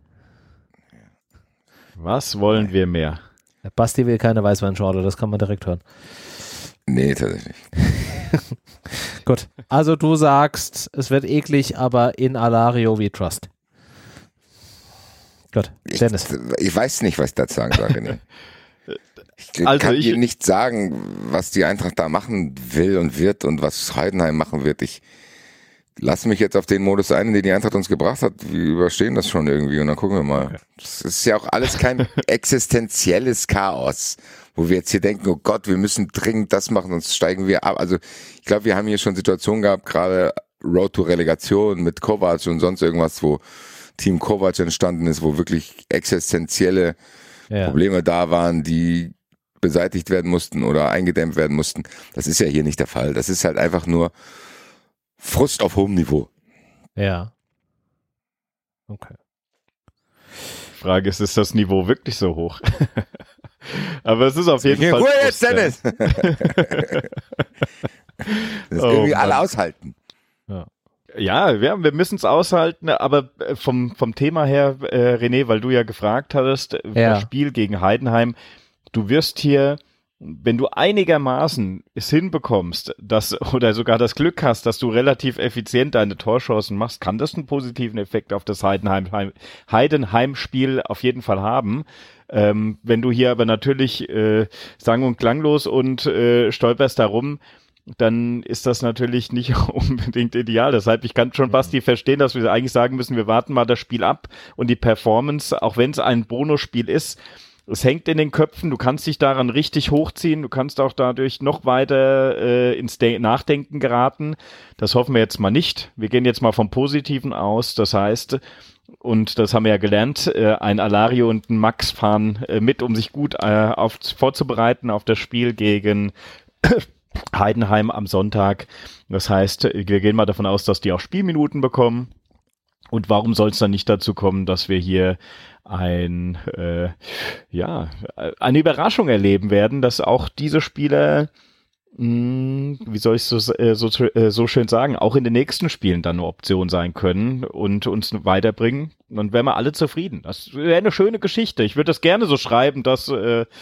Was wollen wir mehr? Basti will keine Weißweinschorle, das kann man direkt hören. Nee, tatsächlich. Gut, also du sagst, es wird eklig, aber in Alario we trust. Gut, Dennis. Ich weiß nicht, was ich dazu sagen soll, René. Ich kann dir nicht sagen, was die Eintracht da machen will und wird und was Heidenheim machen wird. Ich lasse mich jetzt auf den Modus ein, den die Eintracht uns gebracht hat. Wir überstehen das schon irgendwie und dann gucken wir mal. Okay. Das ist ja auch alles kein existenzielles Chaos, wo wir jetzt hier denken, oh Gott, wir müssen dringend das machen, sonst steigen wir ab. Also ich glaube, wir haben hier schon Situationen gehabt, gerade Road to Relegation mit Kovac und sonst irgendwas, wo Team Kovac entstanden ist, wo wirklich existenzielle Probleme da waren, die beseitigt werden mussten oder eingedämmt werden mussten. Das ist ja hier nicht der Fall. Das ist halt einfach nur Frust auf hohem Niveau. Ja. Okay. Frage ist das Niveau wirklich so hoch? Aber es ist auf jeden Fall. Ruhe jetzt, Dennis! Das irgendwie alle aushalten. Ja, wir müssen es aushalten, aber vom Thema her, René, weil du ja gefragt hattest, das Spiel gegen Heidenheim, du wirst hier, wenn du einigermaßen es hinbekommst, oder sogar das Glück hast, dass du relativ effizient deine Torchancen machst, kann das einen positiven Effekt auf das Heidenheim-Spiel auf jeden Fall haben. Wenn du hier aber natürlich sang- und klanglos und stolperst da rum, dann ist das natürlich nicht unbedingt ideal. Deshalb, ich kann schon Basti verstehen, dass wir eigentlich sagen müssen, wir warten mal das Spiel ab und die Performance, auch wenn es ein Bonusspiel ist, es hängt in den Köpfen, du kannst dich daran richtig hochziehen, du kannst auch dadurch noch weiter ins Nachdenken geraten. Das hoffen wir jetzt mal nicht. Wir gehen jetzt mal vom Positiven aus. Das heißt, und das haben wir ja gelernt, ein Alario und ein Max fahren mit, um sich gut vorzubereiten auf das Spiel gegen Heidenheim am Sonntag. Das heißt, wir gehen mal davon aus, dass die auch Spielminuten bekommen. Und warum soll es dann nicht dazu kommen, dass wir hier eine Überraschung erleben werden, dass auch diese Spieler, wie soll ich so schön sagen, auch in den nächsten Spielen dann eine Option sein können und uns weiterbringen. Dann wären wir alle zufrieden. Das wäre eine schöne Geschichte. Ich würde das gerne so schreiben, dass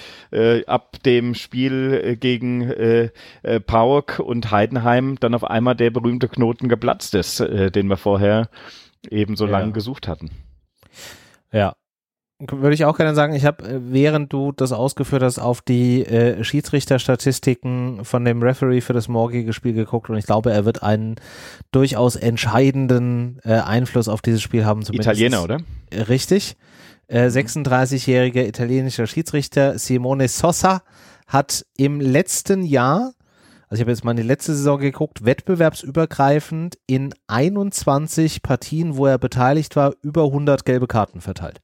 ab dem Spiel gegen PAOK und Heidenheim dann auf einmal der berühmte Knoten geplatzt ist, den wir vorher eben so lange gesucht hatten. Ja. Würde ich auch gerne sagen, ich habe, während du das ausgeführt hast, auf die Schiedsrichterstatistiken von dem Referee für das morgige Spiel geguckt und ich glaube, er wird einen durchaus entscheidenden Einfluss auf dieses Spiel haben. Italiener, oder? Richtig. 36-jähriger italienischer Schiedsrichter Simone Sosa hat im letzten Jahr, also ich habe jetzt mal in die letzte Saison geguckt, wettbewerbsübergreifend in 21 Partien, wo er beteiligt war, über 100 gelbe Karten verteilt.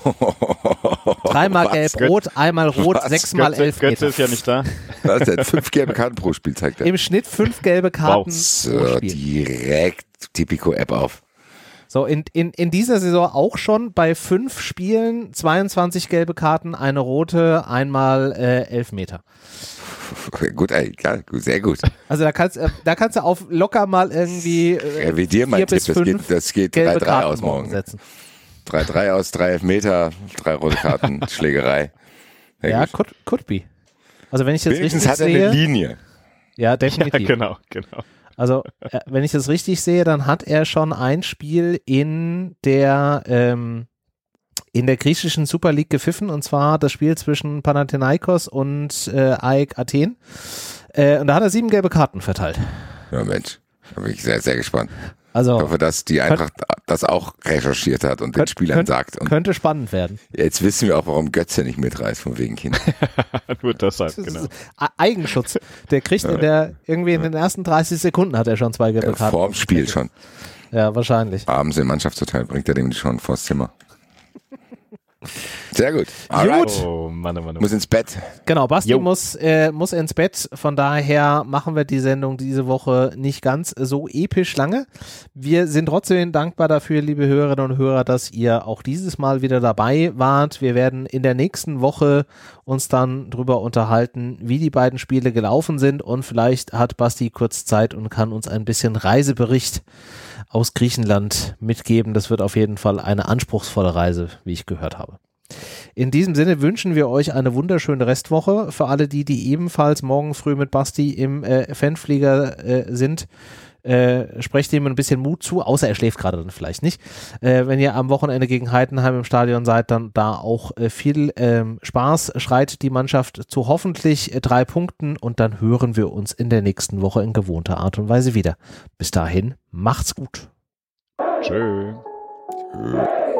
3-mal gelb-rot, einmal rot, 6-mal 11 Götze ist ja nicht da. Das ist 5 gelbe Karten pro Spiel, zeigt er. Im Schnitt 5 gelbe Karten pro Spiel. Direkt Tipico-App auf. So, in dieser Saison auch schon bei 5 Spielen 22 gelbe Karten, eine rote, einmal 11 Meter. Gut, ey, klar, sehr gut. Also da kannst du auf locker mal irgendwie revidier mein Tipp, das geht 3-3 aus morgen. 3-3 aus, 3 Elfmeter, 3 rote Karten, Schlägerei. Ja, could be. Also wenn ich das wenigstens richtig hat er sehe, eine Linie. Ja, definitiv. Ja, genau. Also wenn ich das richtig sehe, dann hat er schon ein Spiel in der griechischen Super League gepfiffen, und zwar das Spiel zwischen Panathinaikos und AEK Athen. Und da hat er 7 gelbe Karten verteilt. Ja, Mensch, da bin ich sehr, sehr gespannt. Also, ich hoffe, dass die Eintracht das auch recherchiert hat und den Spielern sagt. Und könnte spannend werden. Jetzt wissen wir auch, warum Götze nicht mitreist, von wegen Kind. Nur deshalb, genau. Eigenschutz. Der kriegt irgendwie in den ersten 30 Sekunden hat er schon 2 gelbe Karten. Vorm Spiel schon. Ja, wahrscheinlich. Abends im Mannschaftshotel bringt er dem schon vors Zimmer. Sehr gut. Gut. Oh, Mann. Muss ins Bett. Genau, Basti muss ins Bett. Von daher machen wir die Sendung diese Woche nicht ganz so episch lange. Wir sind trotzdem dankbar dafür, liebe Hörerinnen und Hörer, dass ihr auch dieses Mal wieder dabei wart. Wir werden in der nächsten Woche uns dann drüber unterhalten, wie die beiden Spiele gelaufen sind, und vielleicht hat Basti kurz Zeit und kann uns ein bisschen Reisebericht aus Griechenland mitgeben. Das wird auf jeden Fall eine anspruchsvolle Reise, wie ich gehört habe. In diesem Sinne wünschen wir euch eine wunderschöne Restwoche. Für alle die ebenfalls morgen früh mit Basti im Fanflieger sind, sprecht ihm ein bisschen Mut zu, außer er schläft gerade dann vielleicht nicht. Wenn ihr am Wochenende gegen Heidenheim im Stadion seid, dann da auch viel Spaß. Schreit die Mannschaft zu hoffentlich 3 Punkten, und dann hören wir uns in der nächsten Woche in gewohnter Art und Weise wieder. Bis dahin, macht's gut. Tschö. Tschö.